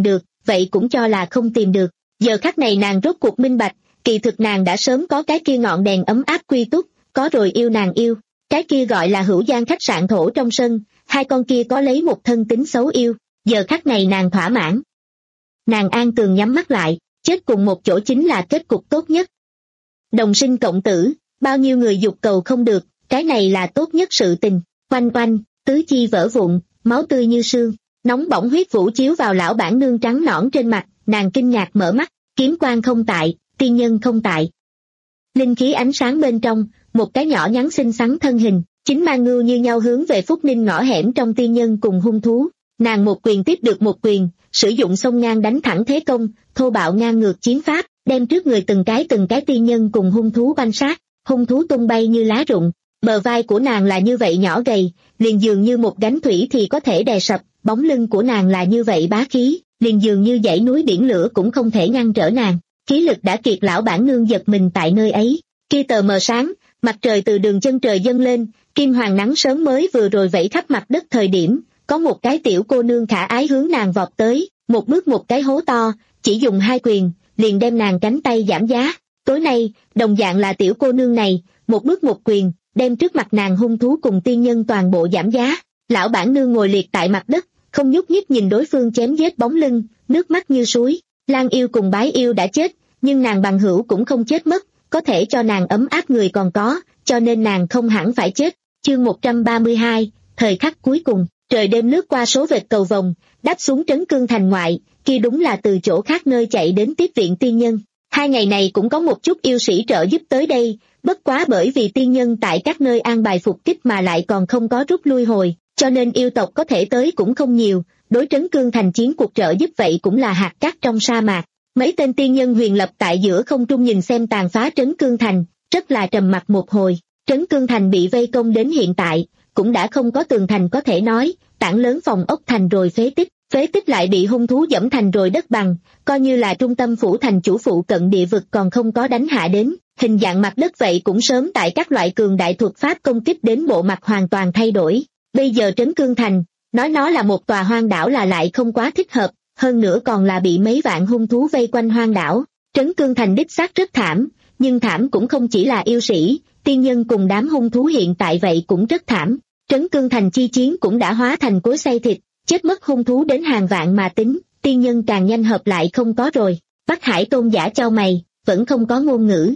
vậy cũng cho là không tìm được. Giờ khắc này nàng rốt cuộc minh bạch, kỳ thực nàng đã sớm có cái kia ngọn đèn ấm áp quy túc, có rồi yêu nàng yêu. Cái kia gọi là hữu giang khách sạn thổ trong sân, hai con kia có lấy một thân tính xấu yêu, giờ khắc này nàng thỏa mãn. Nàng an tường nhắm mắt lại, chết cùng một chỗ chính là kết cục tốt nhất. Đồng sinh cộng tử, bao nhiêu người dục cầu không được, cái này là tốt nhất sự tình. Oanh oanh, tứ chi vỡ vụn, máu tươi như sương, nóng bỏng huyết vũ chiếu vào lão bản nương trắng nõn trên mặt, nàng kinh ngạc mở mắt, kiếm quan không tại, tiên nhân không tại. Linh khí ánh sáng bên trong, một cái nhỏ nhắn xinh xắn thân hình, chính mang ngưu như nhau hướng về Phúc Ninh ngõ hẻm trong tiên nhân cùng hung thú. Nàng một quyền tiếp được một quyền, sử dụng sông ngang đánh thẳng thế công, thô bạo ngang ngược chiến pháp, đem trước người từng cái từng cái tiên nhân cùng hung thú banh sát, hung thú tung bay như lá rụng. Bờ vai của nàng là như vậy nhỏ gầy, liền dường như một gánh thủy thì có thể đè sập, bóng lưng của nàng là như vậy bá khí, liền dường như dãy núi biển lửa cũng không thể ngăn trở nàng. Khí lực đã kiệt lão bản nương giật mình tại nơi ấy. Khi tờ mờ sáng, mặt trời từ đường chân trời dâng lên, kim hoàng nắng sớm mới vừa rồi vẫy khắp mặt đất thời điểm, có một cái tiểu cô nương khả ái hướng nàng vọt tới, một bước một cái hố to, chỉ dùng hai quyền, liền đem nàng cánh tay giảm giá. Tối nay, đồng dạng là tiểu cô nương này, một bước một quyền, đem trước mặt nàng hung thú cùng tiên nhân toàn bộ giảm giá. Lão bản nương ngồi liệt tại mặt đất, không nhúc nhích nhìn đối phương chém giết bóng lưng, nước mắt như suối. Lan yêu cùng bái yêu đã chết, nhưng nàng bằng hữu cũng không chết mất, có thể cho nàng ấm áp người còn có, cho nên nàng không hẳn phải chết. Chương một trăm ba mươi hai, thời khắc cuối cùng, trời đêm lướt qua số vệt cầu vồng, đáp xuống Trấn Cương thành ngoại, kia đúng là từ chỗ khác nơi chạy đến tiếp viện tiên nhân. Hai ngày này cũng có một chút yêu sĩ trợ giúp tới đây, bất quá bởi vì tiên nhân tại các nơi an bài phục kích mà lại còn không có rút lui hồi, cho nên yêu tộc có thể tới cũng không nhiều, đối Trấn Cương thành chiến cuộc trợ giúp vậy cũng là hạt cát trong sa mạc. Mấy tên tiên nhân huyền lập tại giữa không trung nhìn xem tàn phá Trấn Cương thành, rất là trầm mặc một hồi. Trấn Cương thành bị vây công đến hiện tại, cũng đã không có tường thành có thể nói, tảng lớn phòng ốc thành rồi phế tích, phế tích lại bị hung thú dẫm thành rồi đất bằng, coi như là trung tâm phủ thành chủ phụ cận địa vực còn không có đánh hạ đến, hình dạng mặt đất vậy cũng sớm tại các loại cường đại thuật pháp công kích đến bộ mặt hoàn toàn thay đổi. Bây giờ Trấn Cương thành, nói nó là một tòa hoang đảo là lại không quá thích hợp, hơn nữa còn là bị mấy vạn hung thú vây quanh hoang đảo. Trấn Cương thành đích xác rất thảm, nhưng thảm cũng không chỉ là yêu sĩ, tiên nhân cùng đám hung thú hiện tại vậy cũng rất thảm. Trấn Cương thành chi chiến cũng đã hóa thành cối xay thịt, chết mất hung thú đến hàng vạn mà tính, tiên nhân càng nhanh hợp lại không có rồi. Bắc Hải tôn giả chau mày, vẫn không có ngôn ngữ.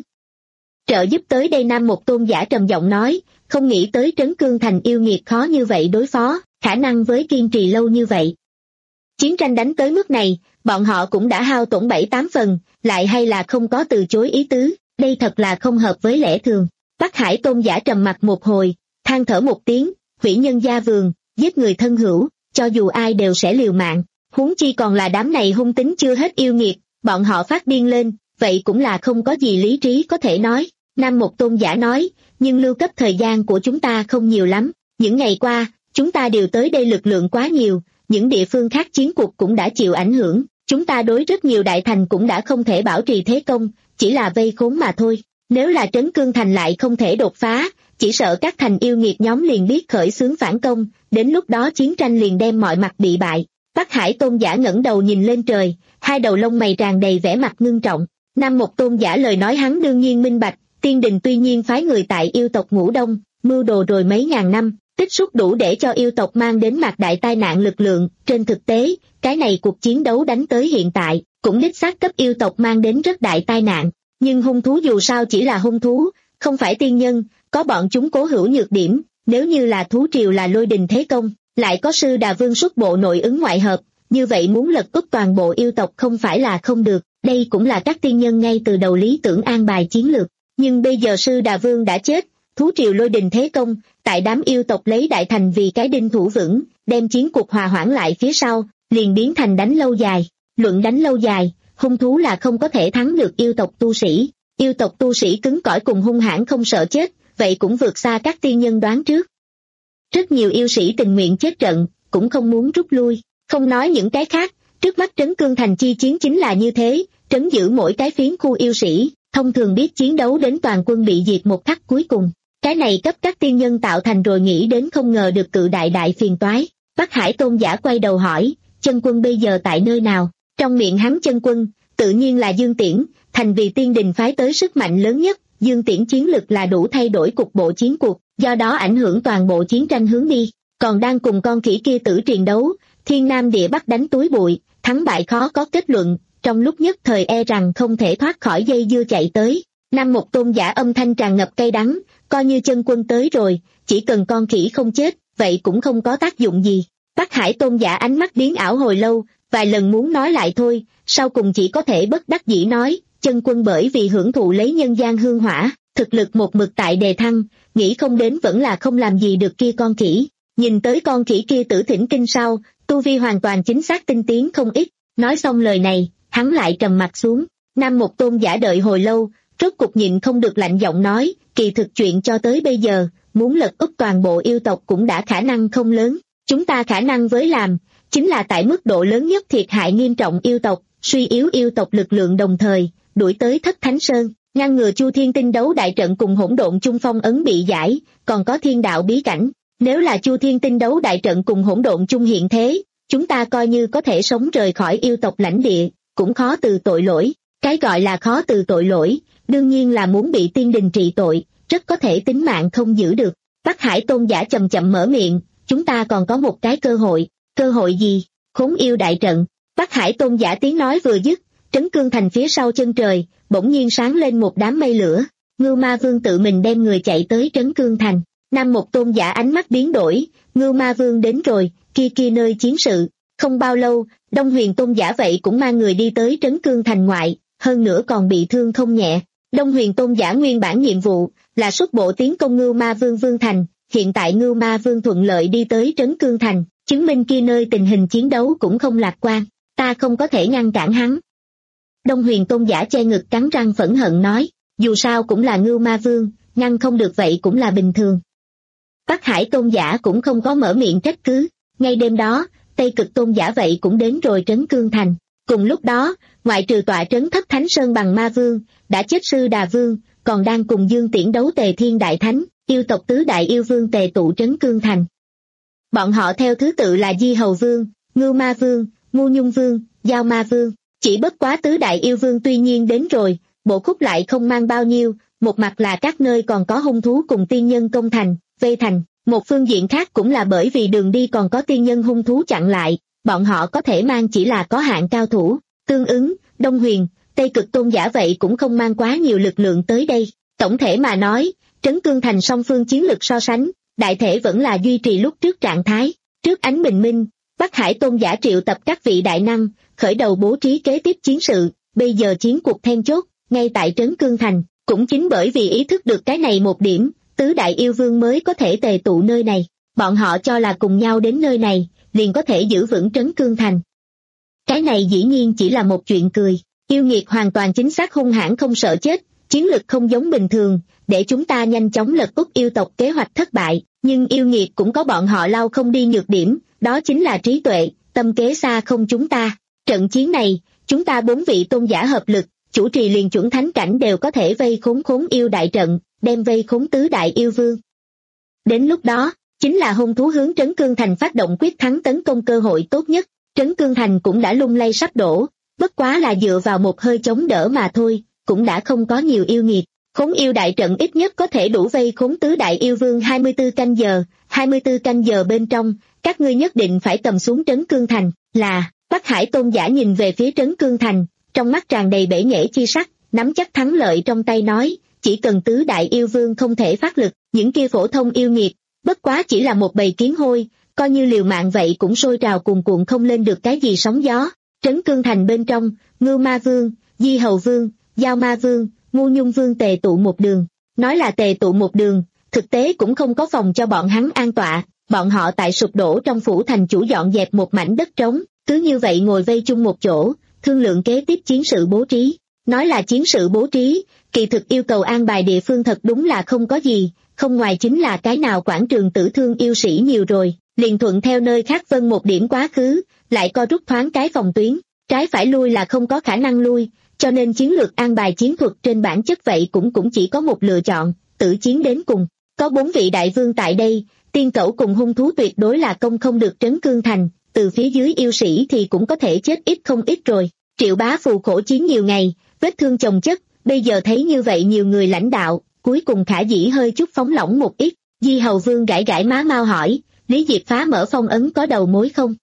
Trợ giúp tới đây Nam một tôn giả trầm giọng nói, không nghĩ tới Trấn Cương thành yêu nghiệt khó như vậy đối phó, khả năng với kiên trì lâu như vậy. Chiến tranh đánh tới mức này, bọn họ cũng đã hao tổn bảy tám phần, lại hay là không có từ chối ý tứ, đây thật là không hợp với lẽ thường. Bắc Hải tôn giả trầm mặt một hồi, than thở một tiếng, hủy nhân gia vườn, giết người thân hữu, cho dù ai đều sẽ liều mạng, huống chi còn là đám này hung tính chưa hết yêu nghiệt, bọn họ phát điên lên, vậy cũng là không có gì lý trí có thể nói. Nam một tôn giả nói, nhưng lưu cấp thời gian của chúng ta không nhiều lắm, những ngày qua, chúng ta đều tới đây lực lượng quá nhiều, những địa phương khác chiến cuộc cũng đã chịu ảnh hưởng, chúng ta đối rất nhiều đại thành cũng đã không thể bảo trì thế công, chỉ là vây khốn mà thôi. Nếu là Trấn Cương thành lại không thể đột phá, chỉ sợ các thành yêu nghiệt nhóm liền biết khởi xướng phản công, đến lúc đó chiến tranh liền đem mọi mặt bị bại. Bắc Hải tôn giả ngẩng đầu nhìn lên trời, hai đầu lông mày tràn đầy vẻ mặt ngưng trọng. Nam một tôn giả lời nói hắn đương nhiên minh bạch, tiên đình tuy nhiên phái người tại yêu tộc ngủ đông, mưu đồ rồi mấy ngàn năm, tích xúc đủ để cho yêu tộc mang đến mạc đại tai nạn lực lượng, trên thực tế, cái này cuộc chiến đấu đánh tới hiện tại, cũng đích xác cấp yêu tộc mang đến rất đại tai nạn, nhưng hung thú dù sao chỉ là hung thú, không phải tiên nhân, có bọn chúng cố hữu nhược điểm, nếu như là thú triều là lôi đình thế công, lại có sư đà vương xuất bộ nội ứng ngoại hợp, như vậy muốn lật úp toàn bộ yêu tộc không phải là không được, đây cũng là các tiên nhân ngay từ đầu lý tưởng an bài chiến lược, nhưng bây giờ sư đà vương đã chết, thú triều lôi đình thế công, tại đám yêu tộc lấy đại thành vì cái đinh thủ vững, đem chiến cuộc hòa hoãn lại phía sau, liền biến thành đánh lâu dài, luận đánh lâu dài, hung thú là không có thể thắng được yêu tộc tu sĩ, yêu tộc tu sĩ cứng cỏi cùng hung hãn không sợ chết, vậy cũng vượt xa các tiên nhân đoán trước. Rất nhiều yêu sĩ tình nguyện chết trận, cũng không muốn rút lui, không nói những cái khác, trước mắt Trấn Cương thành chi chiến chính là như thế, trấn giữ mỗi cái phiến khu yêu sĩ, thông thường biết chiến đấu đến toàn quân bị diệt một khắc cuối cùng. Cái này cấp các tiên nhân tạo thành rồi nghĩ đến không ngờ được cự đại đại phiền toái. Bắc Hải tôn giả quay đầu hỏi, chân quân bây giờ tại nơi nào? Trong miệng hắn chân quân, tự nhiên là Dương Tiễn, thành vì tiên đình phái tới sức mạnh lớn nhất, Dương Tiễn chiến lực là đủ thay đổi cục bộ chiến cuộc, do đó ảnh hưởng toàn bộ chiến tranh hướng đi. Còn đang cùng con khỉ kia tử triền đấu, thiên nam địa bắc đánh túi bụi, thắng bại khó có kết luận, trong lúc nhất thời e rằng không thể thoát khỏi dây dưa chạy tới. Nam Một Tôn giả âm thanh tràn ngập cay đắng, coi như chân quân tới rồi, chỉ cần con khỉ không chết, vậy cũng không có tác dụng gì. Bắc Hải Tôn giả ánh mắt biến ảo hồi lâu, vài lần muốn nói lại thôi, sau cùng chỉ có thể bất đắc dĩ nói, chân quân bởi vì hưởng thụ lấy nhân gian hương hỏa, thực lực một mực tại đề thăng, nghĩ không đến vẫn là không làm gì được kia con khỉ. Nhìn tới con khỉ kia tử thỉnh kinh sau, tu vi hoàn toàn chính xác tinh tiến không ít, nói xong lời này, hắn lại trầm mặt xuống. Nam Một Tôn giả đợi hồi lâu, rốt cục nhịn không được lạnh giọng nói, kỳ thực chuyện cho tới bây giờ, muốn lật úp toàn bộ yêu tộc cũng đã khả năng không lớn, chúng ta khả năng với làm, chính là tại mức độ lớn nhất thiệt hại nghiêm trọng yêu tộc, suy yếu yêu tộc lực lượng đồng thời, đuổi tới Thất Thánh Sơn, ngăn ngừa Chu Thiên Tinh đấu đại trận cùng hỗn độn chung phong ấn bị giải, còn có thiên đạo bí cảnh. Nếu là Chu Thiên Tinh đấu đại trận cùng hỗn độn chung hiện thế, chúng ta coi như có thể sống rời khỏi yêu tộc lãnh địa, cũng khó từ tội lỗi. Cái gọi là khó từ tội lỗi, đương nhiên là muốn bị tiên đình trị tội, rất có thể tính mạng không giữ được. Bắc Hải Tôn giả chậm chậm mở miệng, chúng ta còn có một cái cơ hội. Cơ hội gì? Khốn yêu đại trận. Bắc Hải Tôn giả tiếng nói vừa dứt, Trấn Cương Thành phía sau chân trời, bỗng nhiên sáng lên một đám mây lửa. Ngưu Ma Vương tự mình đem người chạy tới Trấn Cương Thành. Nam Một Tôn giả ánh mắt biến đổi, Ngưu Ma Vương đến rồi, kia kia nơi chiến sự. Không bao lâu, Đông Huyền Tôn giả vậy cũng mang người đi tới Trấn Cương Thành ngoại, hơn nữa còn bị thương không nhẹ. Đông Huyền Tôn giả nguyên bản nhiệm vụ là xuất bộ tiến công Ngưu Ma Vương Vương Thành, hiện tại Ngưu Ma Vương thuận lợi đi tới Trấn Cương Thành, chứng minh kia nơi tình hình chiến đấu cũng không lạc quan, ta không có thể ngăn cản hắn. Đông Huyền Tôn giả che ngực cắn răng phẫn hận nói, dù sao cũng là Ngưu Ma Vương, ngăn không được vậy cũng là bình thường. Bắc Hải Tôn giả cũng không có mở miệng trách cứ, ngay đêm đó, Tây Cực Tôn giả vậy cũng đến rồi Trấn Cương Thành. Cùng lúc đó, ngoại trừ tọa trấn Thất Thánh Sơn bằng Ma Vương, đã chết Sư Đà Vương, còn đang cùng Dương Tiễn đấu Tề Thiên Đại Thánh, yêu tộc tứ đại yêu vương tề tụ Trấn Cương Thành. Bọn họ theo thứ tự là Di Hầu Vương, Ngưu Ma Vương, Ngu Nhung Vương, Giao Ma Vương, chỉ bất quá tứ đại yêu vương tuy nhiên đến rồi, bộ khúc lại không mang bao nhiêu, một mặt là các nơi còn có hung thú cùng tiên nhân công thành, vây thành, một phương diện khác cũng là bởi vì đường đi còn có tiên nhân hung thú chặn lại, bọn họ có thể mang chỉ là có hạn cao thủ, tương ứng, Đông Huyền, Tây Cực Tôn giả vậy cũng không mang quá nhiều lực lượng tới đây. Tổng thể mà nói, Trấn Cương Thành song phương chiến lực so sánh, đại thể vẫn là duy trì lúc trước trạng thái. Trước ánh bình minh, Bắc Hải Tôn giả triệu tập các vị đại năng, khởi đầu bố trí kế tiếp chiến sự, bây giờ chiến cuộc then chốt, ngay tại Trấn Cương Thành, cũng chính bởi vì ý thức được cái này một điểm, tứ đại yêu vương mới có thể tề tụ nơi này. Bọn họ cho là cùng nhau đến nơi này, liền có thể giữ vững Trấn Cương Thành. Cái này dĩ nhiên chỉ là một chuyện cười, yêu nghiệt hoàn toàn chính xác hung hãn không sợ chết, chiến lực không giống bình thường, để chúng ta nhanh chóng lật úp yêu tộc kế hoạch thất bại, nhưng yêu nghiệt cũng có bọn họ lau không đi nhược điểm, đó chính là trí tuệ, tâm kế xa không chúng ta. Trận chiến này, chúng ta bốn vị tôn giả hợp lực, chủ trì liền chuẩn thánh cảnh đều có thể vây khốn khốn yêu đại trận, đem vây khốn tứ đại yêu vương. Đến lúc đó, chính là hung thú hướng Trấn Cương Thành phát động quyết thắng tấn công cơ hội tốt nhất. Trấn Cương Thành cũng đã lung lay sắp đổ, bất quá là dựa vào một hơi chống đỡ mà thôi, cũng đã không có nhiều yêu nghiệt. Khốn yêu đại trận ít nhất có thể đủ vây khốn tứ đại yêu vương hai mươi tư canh giờ, hai mươi tư canh giờ bên trong, các ngươi nhất định phải cầm xuống Trấn Cương Thành, là, Bắc Hải Tôn giả nhìn về phía Trấn Cương Thành, trong mắt tràn đầy bể nghệ chi sắc, nắm chắc thắng lợi trong tay nói, chỉ cần tứ đại yêu vương không thể phát lực, những kia phổ thông yêu nghiệt, bất quá chỉ là một bầy kiến hôi, coi như liều mạng vậy cũng sôi trào cuồn cuộn không lên được cái gì sóng gió. Trấn Cương Thành bên trong, Ngưu Ma Vương, Di Hầu Vương, Giao Ma Vương, Ngu Nhung Vương tề tụ một đường. Nói là tề tụ một đường, thực tế cũng không có phòng cho bọn hắn an tọa, bọn họ tại sụp đổ trong phủ thành chủ dọn dẹp một mảnh đất trống, cứ như vậy ngồi vây chung một chỗ, thương lượng kế tiếp chiến sự bố trí. Nói là chiến sự bố trí, kỳ thực yêu cầu an bài địa phương thật đúng là không có gì, không ngoài chính là cái nào quảng trường tử thương yêu sĩ nhiều rồi, liền thuận theo nơi khác vân một điểm quá khứ, lại co rút thoáng cái phòng tuyến, trái phải lui là không có khả năng lui, cho nên chiến lược an bài chiến thuật trên bản chất vậy cũng cũng chỉ có một lựa chọn, tử chiến đến cùng. Có bốn vị đại vương tại đây, tiên cẩu cùng hung thú tuyệt đối là công không được Trấn Cương Thành, từ phía dưới yêu sĩ thì cũng có thể chết ít không ít rồi. Triệu Bá Phù khổ chiến nhiều ngày, vết thương chồng chất, bây giờ thấy như vậy nhiều người lãnh đạo, cuối cùng khả dĩ hơi chút phóng lỏng một ít. Di Hầu Vương gãi gãi má mau hỏi, Lý Diệp phá mở phong ấn có đầu mối không?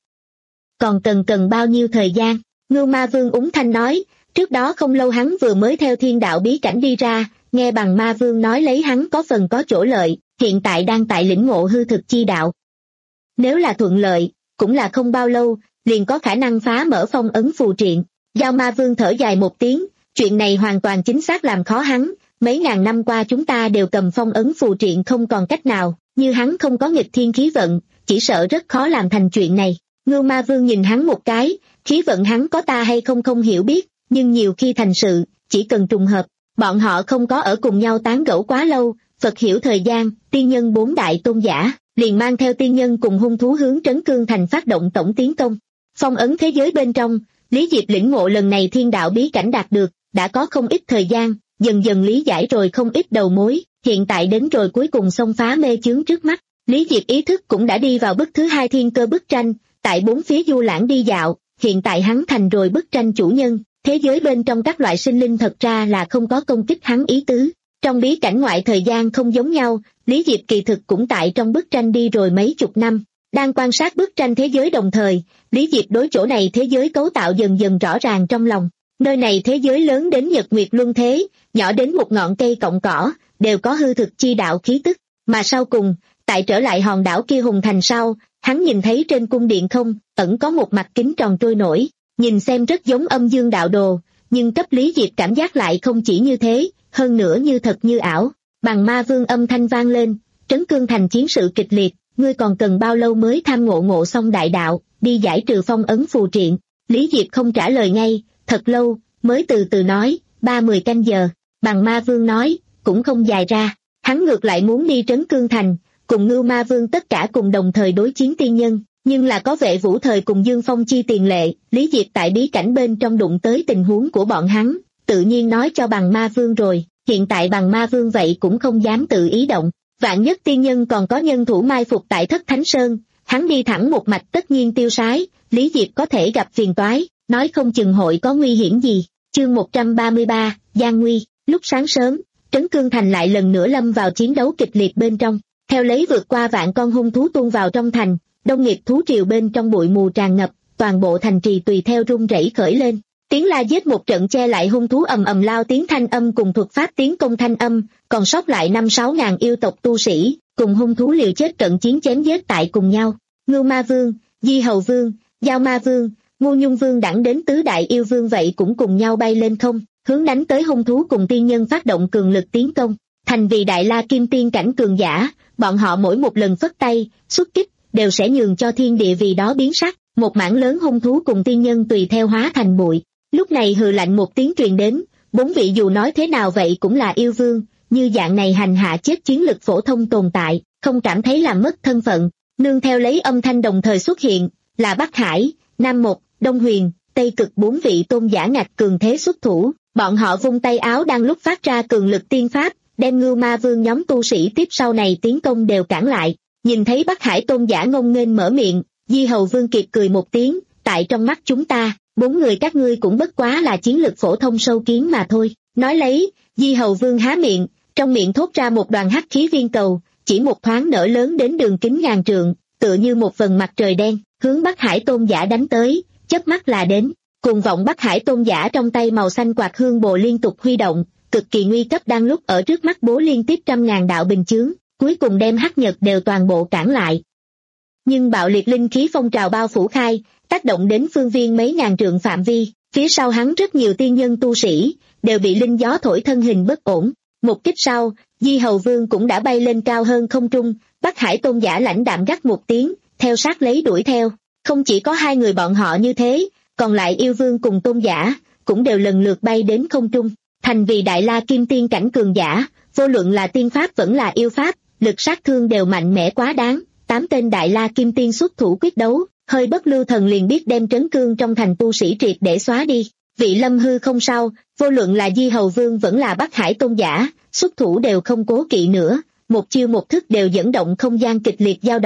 Còn cần cần bao nhiêu thời gian? Ngưu Ma Vương úng thanh nói, trước đó không lâu hắn vừa mới theo thiên đạo bí cảnh đi ra, nghe Bằng Ma Vương nói lấy hắn có phần có chỗ lợi, hiện tại đang tại lĩnh ngộ hư thực chi đạo. Nếu là thuận lợi, cũng là không bao lâu, liền có khả năng phá mở phong ấn phù triện. Giao Ma Vương thở dài một tiếng, chuyện này hoàn toàn chính xác làm khó hắn, mấy ngàn năm qua chúng ta đều cầm phong ấn phù triện không còn cách nào, như hắn không có nghịch thiên khí vận, chỉ sợ rất khó làm thành chuyện này. Ngưu Ma Vương nhìn hắn một cái, khí vận hắn có ta hay không không hiểu biết, nhưng nhiều khi thành sự, chỉ cần trùng hợp, bọn họ không có ở cùng nhau tán gẫu quá lâu, Phật hiểu thời gian, tiên nhân bốn đại tôn giả, liền mang theo tiên nhân cùng hung thú hướng Trấn Cương Thành phát động tổng tiến công. Phong ấn thế giới bên trong, Lý Diệp lĩnh ngộ lần này thiên đạo bí cảnh đạt được, đã có không ít thời gian, dần dần lý giải rồi không ít đầu mối, hiện tại đến rồi cuối cùng xông phá mê chướng trước mắt. Lý Diệp ý thức cũng đã đi vào bức thứ hai thiên cơ bức tranh, tại bốn phía du lãng đi dạo, hiện tại hắn thành rồi bức tranh chủ nhân, thế giới bên trong các loại sinh linh thật ra là không có công kích hắn ý tứ. Trong bí cảnh ngoại thời gian không giống nhau, Lý Diệp kỳ thực cũng tại trong bức tranh đi rồi mấy chục năm, đang quan sát bức tranh thế giới đồng thời, Lý Diệp đối chỗ này thế giới cấu tạo dần dần rõ ràng trong lòng. Nơi này thế giới lớn đến nhật nguyệt luân thế, nhỏ đến một ngọn cây cọng cỏ, đều có hư thực chi đạo khí tức, mà sau cùng, tại trở lại hòn đảo kia hùng thành sau, hắn nhìn thấy trên cung điện không, ẩn có một mặt kính tròn trôi nổi, nhìn xem rất giống âm dương đạo đồ, nhưng cấp Lý Diệp cảm giác lại không chỉ như thế, hơn nữa như thật như ảo. Bằng Ma Vương âm thanh vang lên, Trấn Cương Thành chiến sự kịch liệt, ngươi còn cần bao lâu mới tham ngộ ngộ xong đại đạo, đi giải trừ phong ấn phù triện? Lý Diệp không trả lời ngay, thật lâu, mới từ từ nói, ba mươi canh giờ. Bằng Ma Vương nói, cũng không dài ra, hắn ngược lại muốn đi Trấn Cương Thành, cùng Ngưu Ma Vương tất cả cùng đồng thời đối chiến tiên nhân, nhưng là có Vệ Vũ Thời cùng Dương Phong chi tiền lệ, Lý Diệp tại bí cảnh bên trong đụng tới tình huống của bọn hắn, tự nhiên nói cho Bằng Ma Vương rồi, hiện tại Bằng Ma Vương vậy cũng không dám tự ý động, vạn nhất tiên nhân còn có nhân thủ mai phục tại Thất Thánh Sơn, hắn đi thẳng một mạch tất nhiên tiêu sái, Lý Diệp có thể gặp phiền toái, nói không chừng hội có nguy hiểm gì. Chương một trăm ba mươi ba, Gian Nguy. Lúc sáng sớm, Trấn Cương Thành lại lần nữa lâm vào chiến đấu kịch liệt bên trong, theo lấy vượt qua vạn con hung thú tuôn vào trong thành, đông nghịt thú triều bên trong bụi mù tràn ngập, toàn bộ thành trì tùy theo rung rẩy khởi lên. Tiếng la giết một trận che lại hung thú ầm ầm lao tiếng thanh âm cùng thuật pháp tiến công thanh âm, còn sót lại năm sáu ngàn yêu tộc tu sĩ, cùng hung thú liều chết trận chiến chém giết tại cùng nhau. Ngưu Ma Vương, Di Hầu Vương, Giao Ma Vương, Ngô Nhung Vương đẳng đến tứ đại yêu vương vậy cũng cùng nhau bay lên không, hướng đánh tới hung thú cùng tiên nhân phát động cường lực tiến công. Thành vì đại la kim tiên cảnh cường giả, bọn họ mỗi một lần phất tay, xuất kích, đều sẽ nhường cho thiên địa vì đó biến sắc, một mảng lớn hung thú cùng tiên nhân tùy theo hóa thành bụi. Lúc này hừ lạnh một tiếng truyền đến, bốn vị dù nói thế nào vậy cũng là yêu vương, như dạng này hành hạ chết chiến lực phổ thông tồn tại, không cảm thấy làm mất thân phận. Nương theo lấy âm thanh đồng thời xuất hiện, là Bắc Hải, Nam Mộc, Đông Huyền, Tây Cực bốn vị tôn giả ngạch cường thế xuất thủ, bọn họ vung tay áo đang lúc phát ra cường lực tiên pháp, đem Ngưu Ma Vương nhóm tu sĩ tiếp sau này tiến công đều cản lại. Nhìn thấy Bắc Hải tôn giả ngông nghênh mở miệng, Di Hầu Vương kiệt cười một tiếng, tại trong mắt chúng ta, bốn người các ngươi cũng bất quá là chiến lực phổ thông sâu kiến mà thôi. Nói lấy, Di Hầu Vương há miệng, trong miệng thốt ra một đoàn hắc khí viên cầu, chỉ một thoáng nở lớn đến đường kính ngàn trượng, tựa như một phần mặt trời đen, hướng Bắc Hải tôn giả đánh tới, chớp mắt là đến. Cuồng vọng Bắc Hải tôn giả trong tay màu xanh quạt hương bồ liên tục huy động, cực kỳ nguy cấp đang lúc ở trước mắt bố liên tiếp trăm ngàn đạo bình chướng, cuối cùng đem hắc nhật đều toàn bộ cản lại. Nhưng bạo liệt linh khí phong trào bao phủ khai, tác động đến phương viên mấy ngàn trượng phạm vi, phía sau hắn rất nhiều tiên nhân tu sĩ, đều bị linh gió thổi thân hình bất ổn. Một kích sau, Di Hầu Vương cũng đã bay lên cao hơn không trung, Bắc Hải tôn giả lãnh đạm gắt một tiếng, theo sát lấy đuổi theo. Không chỉ có hai người bọn họ như thế, còn lại yêu vương cùng tôn giả, cũng đều lần lượt bay đến không trung. Thành vì đại la kim tiên cảnh cường giả, vô luận là tiên pháp vẫn là yêu pháp, lực sát thương đều mạnh mẽ quá đáng. Tám tên đại la kim tiên xuất thủ quyết đấu, hơi bất lưu thần liền biết đem Trấn Cương trong thành tu sĩ triệt để xóa đi. Vị lâm hư không sao, vô luận là Di Hầu Vương vẫn là Bắc Hải tôn giả, xuất thủ đều không cố kỵ nữa, một chiêu một thức đều dẫn động không gian kịch liệt dao động.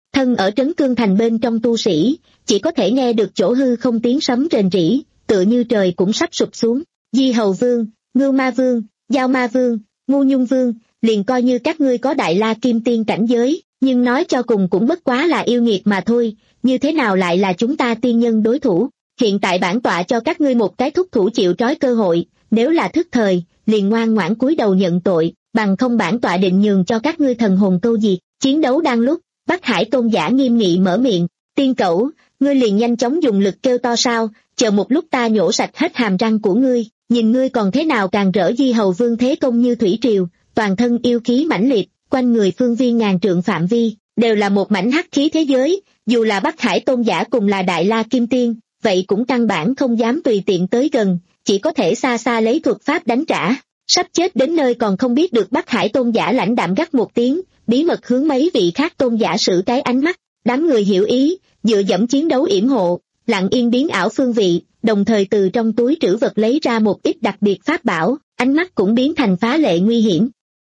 Thân ở Trấn Cương Thành bên trong tu sĩ, chỉ có thể nghe được chỗ hư không tiếng sấm rền rĩ, tựa như trời cũng sắp sụp xuống. Di Hầu Vương, Ngưu Ma Vương, Giao Ma Vương, Ngu Nhung Vương, liền coi như các ngươi có Đại La Kim Tiên cảnh giới, nhưng nói cho cùng cũng bất quá là yêu nghiệt mà thôi, như thế nào lại là chúng ta tiên nhân đối thủ. Hiện tại bản tọa cho các ngươi một cái thúc thủ chịu trói cơ hội, nếu là thức thời, liền ngoan ngoãn cúi đầu nhận tội, bằng không bản tọa định nhường cho các ngươi thần hồn câu diệt. Chiến đấu đang lúc, Bắc Hải Tôn giả nghiêm nghị mở miệng, Tiên Cẩu, ngươi liền nhanh chóng dùng lực kêu to sao, chờ một lúc ta nhổ sạch hết hàm răng của ngươi, nhìn ngươi còn thế nào càng rỡ. Di Hầu Vương thế công như thủy triều, toàn thân yêu khí mãnh liệt, quanh người phương viên ngàn trượng phạm vi, đều là một mảnh hắc khí thế giới, dù là Bắc Hải Tôn giả cùng là Đại La Kim Tiên, vậy cũng căn bản không dám tùy tiện tới gần, chỉ có thể xa xa lấy thuật pháp đánh trả. Sắp chết đến nơi còn không biết được Bắc Hải Tôn giả lãnh đạm gắt một tiếng, bí mật hướng mấy vị khác tôn giả sử cái ánh mắt, đám người hiểu ý, dựa dẫm chiến đấu yểm hộ, lặng yên biến ảo phương vị, đồng thời từ trong túi trữ vật lấy ra một ít đặc biệt pháp bảo, ánh mắt cũng biến thành phá lệ nguy hiểm.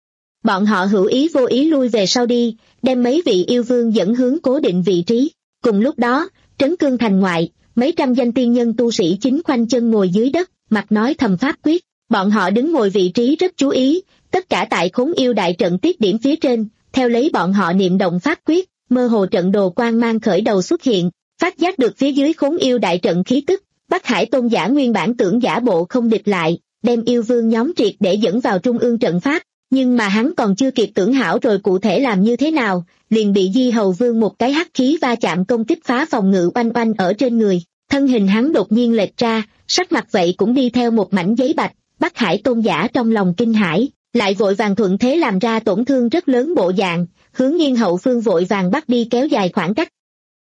Bọn họ hữu ý vô ý lui về sau đi, đem mấy vị yêu vương dẫn hướng cố định vị trí. Cùng lúc đó, Trấn Cương Thành ngoại, mấy trăm danh tiên nhân tu sĩ chính khoanh chân ngồi dưới đất, mặt nói thầm pháp quyết. Bọn họ đứng ngồi vị trí rất chú ý, tất cả tại Khốn Yêu đại trận tiết điểm phía trên, theo lấy bọn họ niệm động pháp quyết, mơ hồ trận đồ quang mang khởi đầu xuất hiện, phát giác được phía dưới Khốn Yêu đại trận khí tức. Bắc Hải Tôn giả nguyên bản tưởng giả bộ không địch lại, đem yêu vương nhóm triệt để dẫn vào trung ương trận pháp, nhưng mà hắn còn chưa kịp tưởng hảo rồi cụ thể làm như thế nào, liền bị Di Hầu Vương một cái hắc khí va chạm công kích phá phòng ngự oanh oanh ở trên người, thân hình hắn đột nhiên lệch ra, sắc mặt vậy cũng đi theo một mảnh giấy bạch. Bắc Hải Tôn giả trong lòng kinh hãi, lại vội vàng thuận thế làm ra tổn thương rất lớn bộ dạng, hướng Nghiên Hậu Phương vội vàng bắt đi kéo dài khoảng cách.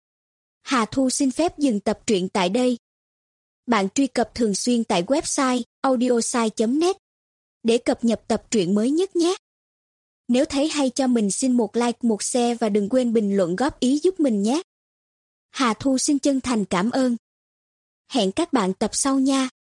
Hà Thu xin phép dừng tập truyện tại đây. Bạn truy cập thường xuyên tại website audiosai chấm net để cập nhật tập truyện mới nhất nhé. Nếu thấy hay cho mình xin một like, một share và đừng quên bình luận góp ý giúp mình nhé. Hà Thu xin chân thành cảm ơn. Hẹn các bạn tập sau nha.